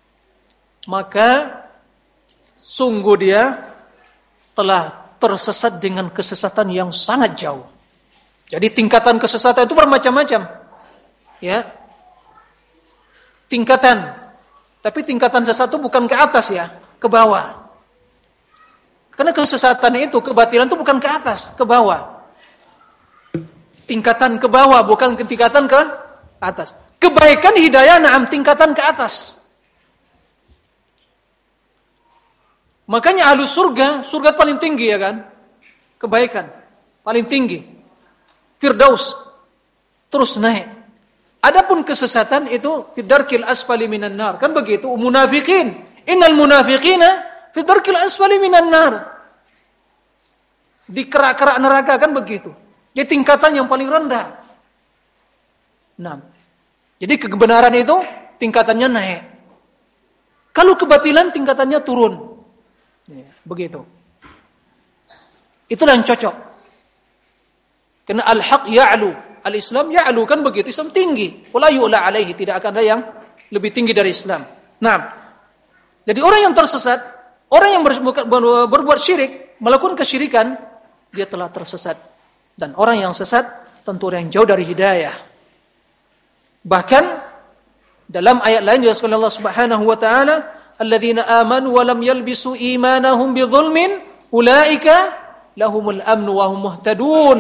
maka sungguh dia telah tersesat dengan kesesatan yang sangat jauh. Jadi tingkatan kesesatan itu bermacam-macam. Ya. Tingkatan. Tapi tingkatan sesat itu bukan ke atas ya, ke bawah. Karena kesesatan itu, kebatilan itu bukan ke atas, ke bawah. Tingkatan ke bawah, bukan tingkatan ke atas. Kebaikan hidayah, naam, tingkatan ke atas. Makanya ahlus surga, surga paling tinggi ya kan? Kebaikan, paling tinggi. Firdaus, terus naik. Adapun kesesatan itu fidarkil asfali minan nar. Kan begitu, munafikin. Innal munafiqina fidarkil asfali minan nar. Di kerak-kerak neraka kan begitu. Jadi tingkatan yang paling rendah. Nah, jadi kebenaran itu tingkatannya naik. Kalau kebatilan tingkatannya turun. Ya, begitu. Itulah yang cocok. Karena al-haq ya'lu. Al-Islam ya'lu, kan begitu. Islam tinggi. Wala yu'la alaihi. Tidak akan ada yang lebih tinggi dari Islam. Nah, jadi orang yang tersesat, orang yang berbuat syirik, melakukan kesyirikan, dia telah tersesat. Dan orang yang sesat, tentu orang yang jauh dari hidayah. Bahkan, dalam ayat lain, dijelaskan Allah Subhanahu wa ta'ala, alladzina amanu wa lam yalbisu imanahum bidzulmin, ulaika lahumul amnu wa hum muhtadun.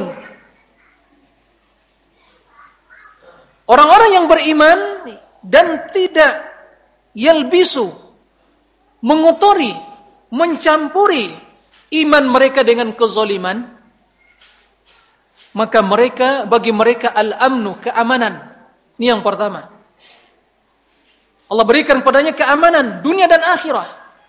Orang-orang yang beriman dan tidak yalbisu, mengotori, mencampuri iman mereka dengan kezaliman, maka bagi mereka al-amnu, keamanan. Ini yang pertama. Allah berikan padanya keamanan dunia dan akhirat.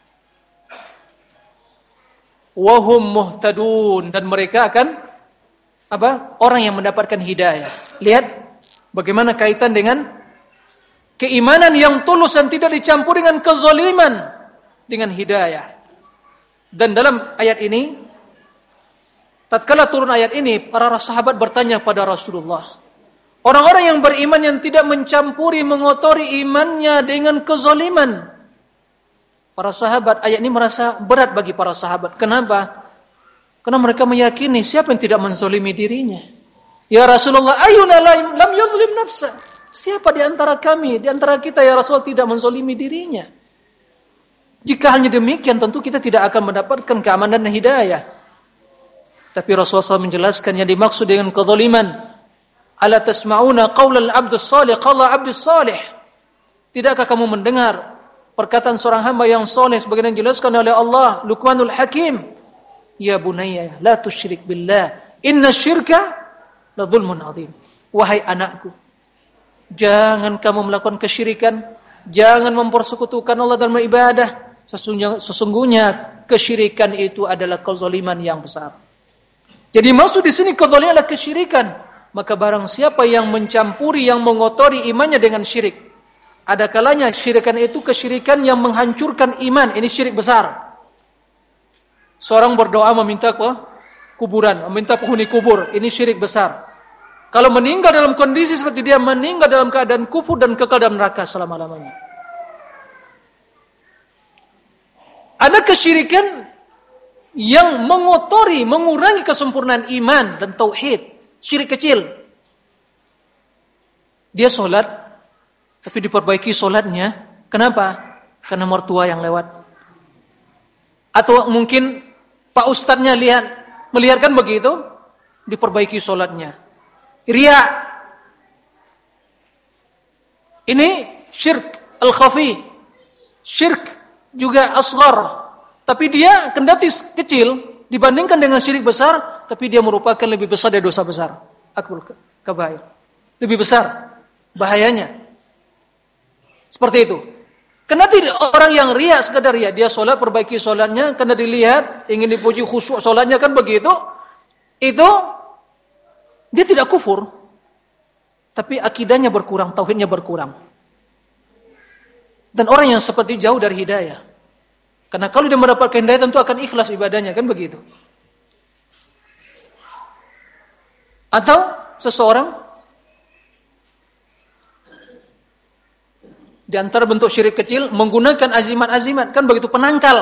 Wa hum muhtadun, dan mereka akan orang yang mendapatkan hidayah. Lihat bagaimana kaitan dengan keimanan yang tulus dan tidak dicampur dengan kezaliman, dengan hidayah. Dan dalam ayat ini, tatkala turun ayat ini, para sahabat bertanya pada Rasulullah, orang-orang yang beriman yang tidak mencampuri, mengotori imannya dengan kezaliman. Para sahabat, ayat ini merasa berat bagi para sahabat. Kenapa? Karena mereka meyakini siapa yang tidak menzalimi dirinya. Ya Rasulullah, ayyuna lam yuzlim nafsa. Siapa di antara kami, di antara kita ya Rasul tidak menzalimi dirinya? Jika hanya demikian, tentu kita tidak akan mendapatkan keamanan dan hidayah. Tapi Rasulullah SAW menjelaskan yang dimaksud dengan kezaliman. Ala tasma'una qaulal abdus salih, qala abdus salih. Tidakkah kamu mendengar perkataan seorang hamba yang soleh sebagaimana dijelaskan oleh Allah, Luqmanul Hakim? Ya bunayya, la tusyrik billah. Inna syirka la zulmun azim. Wahai anakku, jangan kamu melakukan kesyirikan, jangan mempersekutukan Allah dalam ibadah. Sesungguhnya kesyirikan itu adalah kezaliman yang besar. Jadi maksud di sini kezaliman adalah kesyirikan. Maka barang siapa yang mencampuri, yang mengotori imannya dengan syirik, ada kalanya syirikan itu kesyirikan yang menghancurkan iman. Ini syirik besar. Seorang berdoa meminta kuburan, meminta penghuni kubur. Ini syirik besar. Kalau meninggal dalam kondisi seperti dia, meninggal dalam keadaan kufur dan kekal dalam neraka selama-lamanya. Ada kesyirikan yang mengotori, mengurangi kesempurnaan iman dan tauhid. Syirik kecil. Dia sholat, tapi diperbaiki sholatnya. Kenapa? Karena mertua yang lewat. Atau mungkin Pak Ustadznya melihatkan begitu, diperbaiki sholatnya. Riya. Ini syirk al-khafi. Syirk juga asghar. Tapi dia kendati kecil dibandingkan dengan syirik besar, tapi dia merupakan lebih besar dari dosa besar. Akbar kabair. Lebih besar bahayanya. Seperti itu. Karena tidak orang yang riya, sekadar riya, dia sholat, perbaiki sholatnya, karena dilihat, ingin dipuji khusyuk sholatnya, kan begitu, itu dia tidak kufur, tapi akidahnya berkurang, tauhidnya berkurang. Dan orang yang seperti jauh dari hidayah. Karena kalau dia mendapatkan hidayah tentu akan ikhlas ibadahnya, kan begitu. Atau seseorang di antara bentuk syirik kecil menggunakan azimat-azimat, kan begitu, penangkal.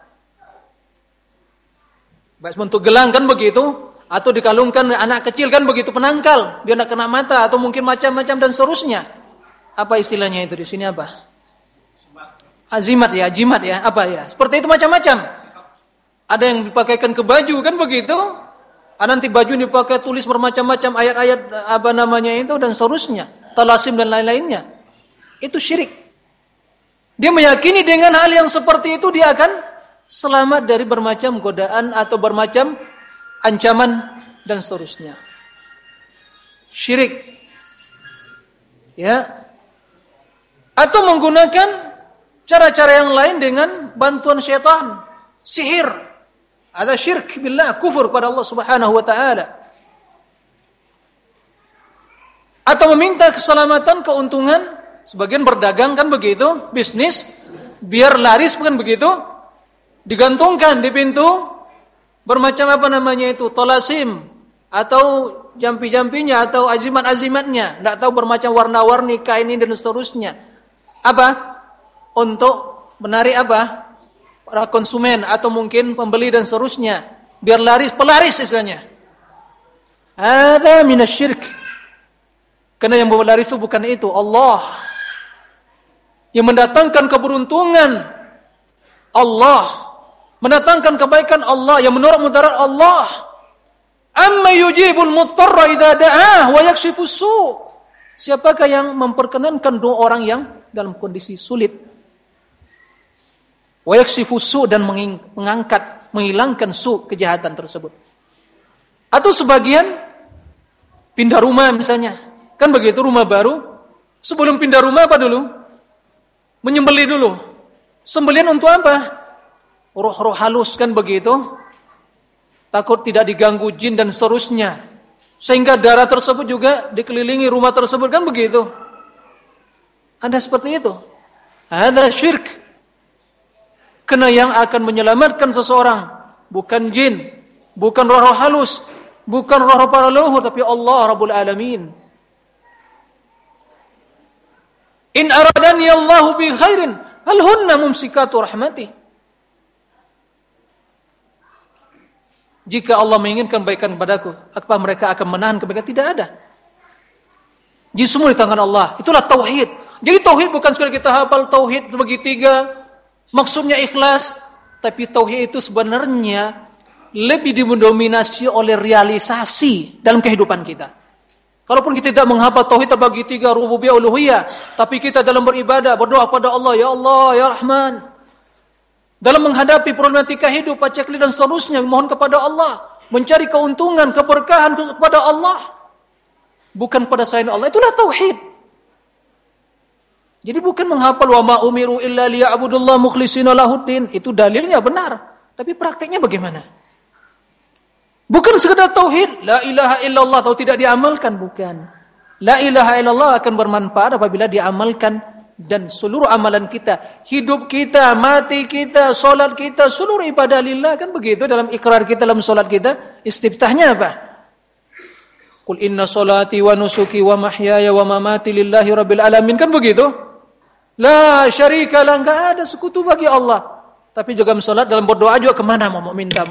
Baik bentuk gelang, kan begitu, atau dikalungkan anak kecil, kan begitu, penangkal, biar tidak kena mata, atau mungkin macam-macam dan seterusnya. Apa istilahnya itu di sini apa? Azimat ya, jimat ya, apa ya? Seperti itu macam-macam. Ada yang dipakaikan ke baju, kan begitu. Nanti baju dipakai tulis bermacam-macam ayat-ayat apa namanya itu dan seterusnya, talasim dan lain-lainnya. Itu syirik. Dia meyakini dengan hal yang seperti itu dia akan selamat dari bermacam godaan atau bermacam ancaman dan seterusnya. Syirik. Ya. Atau menggunakan cara-cara yang lain dengan bantuan syaitan, sihir. Ada syirik billah, kufur pada Allah Subhanahu wa taala. Atau meminta keselamatan, keuntungan, sebagian berdagang, kan begitu, bisnis, biar laris, kan begitu, digantungkan di pintu bermacam apa namanya itu, talasim atau jampi-jampinya atau azimat-azimatnya, tidak tahu bermacam warna-warni kain ini dan seterusnya. Apa? Untuk menarik apa? Para konsumen atau mungkin pembeli dan seterusnya, biar laris, pelaris istilahnya. Ada minasyirk. Karena yang membawa laris itu bukan itu, Allah. Yang mendatangkan keberuntungan Allah, mendatangkan kebaikan Allah, yang menolak mudarat Allah. Amma yujibul muttarra idza da'ah wa yakshifus su'. Siapakah yang memperkenankan doa orang yang dalam kondisi sulit? Wa yakshifus su' dan mengangkat, menghilangkan su', kejahatan tersebut. Atau sebagian pindah rumah misalnya. Kan begitu, rumah baru. Sebelum pindah rumah apa dulu? Menyembelih dulu. Sembelihan untuk apa? Roh-roh halus, kan begitu. Takut tidak diganggu jin dan seterusnya. Sehingga darah tersebut juga dikelilingi rumah tersebut, kan begitu. Ada seperti itu. Ada syirik. Karena yang akan menyelamatkan seseorang bukan jin, bukan roh-roh halus, bukan roh-roh para leluhur, tapi Allah Rabbul Alamin. In aradani Allahu bi khairin hal hunna mumsikatu rahmatih. Jika Allah menginginkan kebaikan padaku, apakah mereka akan menahan kebaikan? Tidak ada. Jadi semua di tangan Allah. Itulah tauhid. Jadi tauhid bukan sekadar kita hafal tauhid bagi tiga, maksudnya ikhlas, tapi tauhid itu sebenarnya lebih didominasi oleh realisasi dalam kehidupan kita. Kalaupun kita tidak menghafal tauhid terbagi tiga, rububiyah, uluhiyah, tapi kita dalam beribadah, berdoa kepada Allah, ya Allah, ya Rahman. Dalam menghadapi problematika hidup, pacekli dan seterusnya, mohon kepada Allah, mencari keuntungan, keberkahan kepada Allah, bukan pada selain Allah. Itulah tauhid. Jadi bukan menghafal wa ma umiru illa liya'budullah mukhlishina lahuddin. Itu dalilnya benar, tapi praktiknya bagaimana? Bukan sekedar tauhid, la ilaha illallah, atau tidak diamalkan, bukan. La ilaha illallah akan bermanfaat apabila diamalkan, dan seluruh amalan kita, hidup kita, mati kita, solat kita, seluruh ibadah lillah, kan begitu dalam ikrar kita, dalam solat kita, istiftahnya apa? Qul inna solati wa nusuki wa mahyaya wa mamati lillahi rabbil alamin, kan begitu? La syarika lah, enggak ada sekutu bagi Allah. Tapi juga salat, dalam berdoa juga kemana mau minta?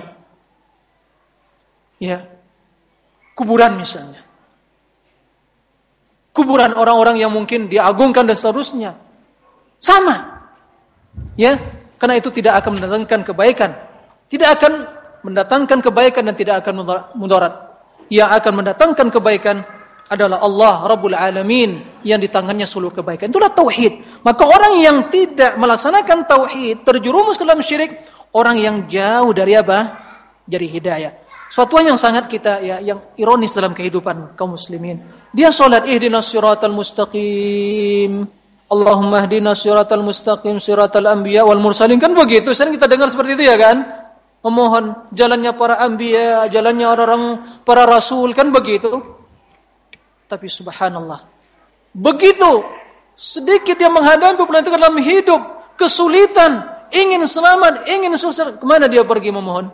Ya, kuburan misalnya. Kuburan orang-orang yang mungkin diagungkan dan seterusnya. Sama. Ya, karena itu tidak akan mendatangkan kebaikan. Tidak akan mendatangkan kebaikan dan tidak akan mudarat. Yang akan mendatangkan kebaikan adalah Allah Rabbul Alamin, yang di tangannya seluruh kebaikan. Itulah tauhid. Maka orang yang tidak melaksanakan tauhid, terjerumus ke dalam syirik, orang yang jauh dari apa? Dari hidayah. Suatu yang sangat kita yang ironis dalam kehidupan kaum muslimin. Dia salat ihdinas siratal mustaqim. Allahumma ihdinas siratal mustaqim siratal anbiya wal mursalin, kan begitu. Sering kita dengar seperti itu ya kan? Memohon jalannya para anbiya, jalannya orang-orang para rasul, kan begitu. Tapi subhanallah, begitu Sedikit dia menghadapi pelantikan dalam hidup, kesulitan, ingin selamat, ingin sukses, kemana dia pergi memohon?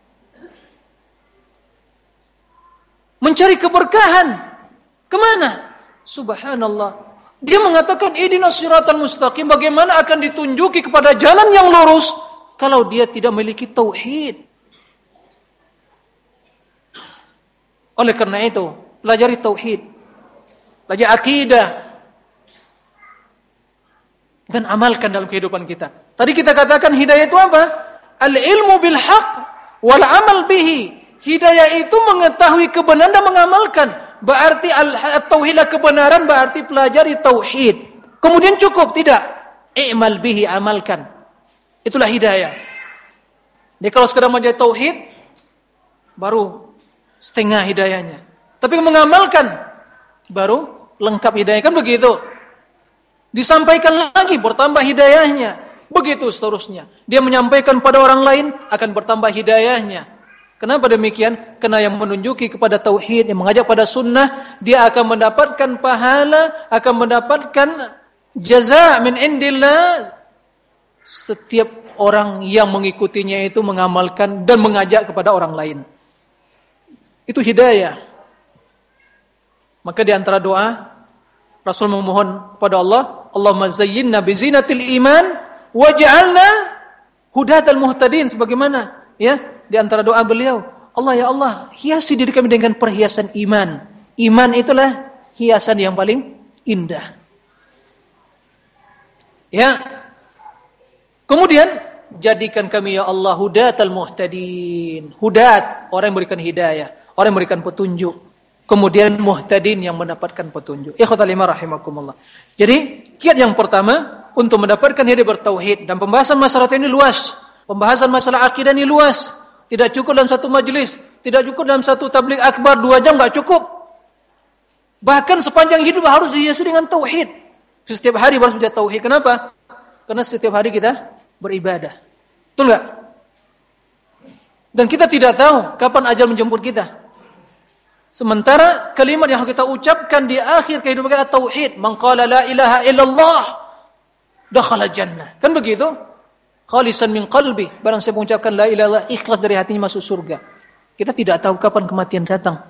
Mencari keberkahan, kemana? Subhanallah. Dia mengatakan ihdinas siratal mustaqim, bagaimana akan ditunjuki kepada jalan yang lurus kalau dia tidak memiliki tauhid? Oleh karena itu, pelajari tauhid, pelajari akidah, dan amalkan dalam kehidupan kita. Tadi kita katakan hidayah itu apa? Al-ilmu bil haq wal amal bihi. Hidayah itu mengetahui kebenaran dan mengamalkan. Berarti at-tauhid kebenaran, berarti pelajari tauhid. Kemudian cukup? Tidak. I'mal bihi, amalkan. Itulah hidayah. Jadi kalau sekedar menjadi tauhid, baru setengah hidayahnya. Tapi mengamalkan, baru lengkap hidayah. Kan begitu. Disampaikan lagi, bertambah hidayahnya. Begitu seterusnya. Dia menyampaikan pada orang lain, akan bertambah hidayahnya. Kenapa demikian? Karena yang menunjuki kepada tauhid, yang mengajak pada sunnah, dia akan mendapatkan pahala, akan mendapatkan jaza min indillah. Setiap orang yang mengikutinya itu mengamalkan dan mengajak kepada orang lain. Itu hidayah. Maka di antara doa, Rasul memohon pada Allah, Allahumma zayyinna bizinatil iman waj'alna hudatal muhtadin, sebagaimana ya di antara doa beliau, Allah ya Allah, hiasi diri kami dengan perhiasan iman. Iman itulah hiasan yang paling indah. Ya. Kemudian jadikan kami ya Allah hudatal muhtadin. Hudat, orang yang memberikan hidayah, orang yang memberikan petunjuk. Kemudian muhtadin, yang mendapatkan petunjuk. Ikhwatal iman rahimakumullah. Jadi, kiat yang pertama untuk mendapatkan hidayah bertauhid, dan pembahasan masalah ini luas. Pembahasan masalah akidah ini luas. Tidak cukup dalam satu majelis, tidak cukup dalam satu tabligh akbar 2 jam, enggak cukup. Bahkan sepanjang hidup harus dihiasi dengan tauhid. Setiap hari harus menjadi tauhid. Kenapa? Karena setiap hari kita beribadah. Betul enggak? Dan kita tidak tahu kapan ajal menjemput kita. Sementara kalimat yang kita ucapkan di akhir kehidupan kita tauhid, man qala la ilaha illallah dakhala jannah. Kan begitu? Khalisan min qalbi, barang siapa mengucapkan la ilaha illallah ikhlas dari hatinya masuk surga. Kita tidak tahu kapan kematian datang.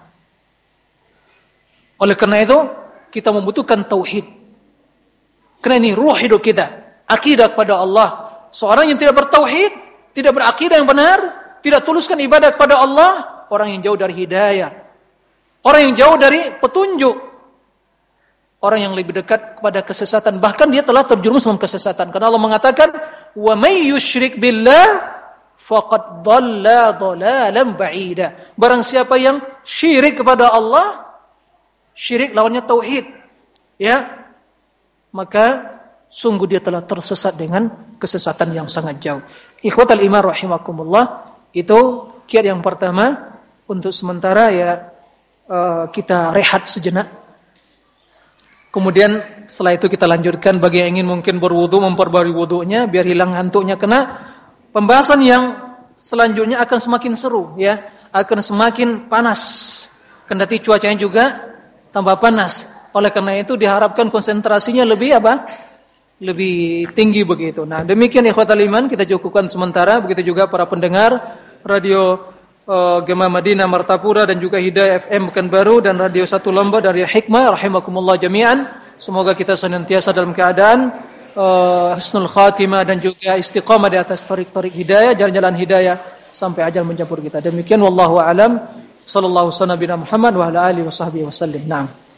Oleh karena itu, kita membutuhkan tauhid. Karena ini ruh hidup kita, akidah kepada Allah. Seorang yang tidak bertauhid, tidak berakidah yang benar, tidak tuluskan ibadah kepada Allah, orang yang jauh dari hidayah. Orang yang jauh dari petunjuk. Orang yang lebih dekat kepada kesesatan, bahkan dia telah terjerumus dalam kesesatan. Karena Allah mengatakan, wa may yusyrik billah faqad dhalla dhalalan ba'ida. Barang siapa yang syirik kepada Allah, syirik lawannya tauhid, ya, maka sungguh dia telah tersesat dengan kesesatan yang sangat jauh. Ikhwatal iman rahimakumullah, itu kiat yang pertama. Untuk sementara ya kita rehat sejenak. Kemudian setelah itu kita lanjutkan bagi yang ingin mungkin berwudu, memperbarui wudunya biar hilang ngantuknya. Karena pembahasan yang selanjutnya akan semakin seru, ya, akan semakin panas. Kendati cuacanya juga tambah panas. Oleh karena itu diharapkan konsentrasinya lebih apa? Lebih tinggi begitu. Nah, demikian ikhwatal iman, kita cukupkan sementara. Begitu juga para pendengar radio Gema Madinah Martapura dan juga Hidayah FM Pekanbaru dan Radio 1 Lomba dari Hikmah rahimakumullah jami'an. Semoga kita senantiasa dalam keadaan husnul khatimah dan juga istiqamah di atas tarik-tarik hidayah, jalan-jalan hidayah sampai ajal menjemput kita. Demikian wallahu a'lam. Sallallahu alaihi wasallam Muhammad wa ala alihi washabbihi wasallam. Naam.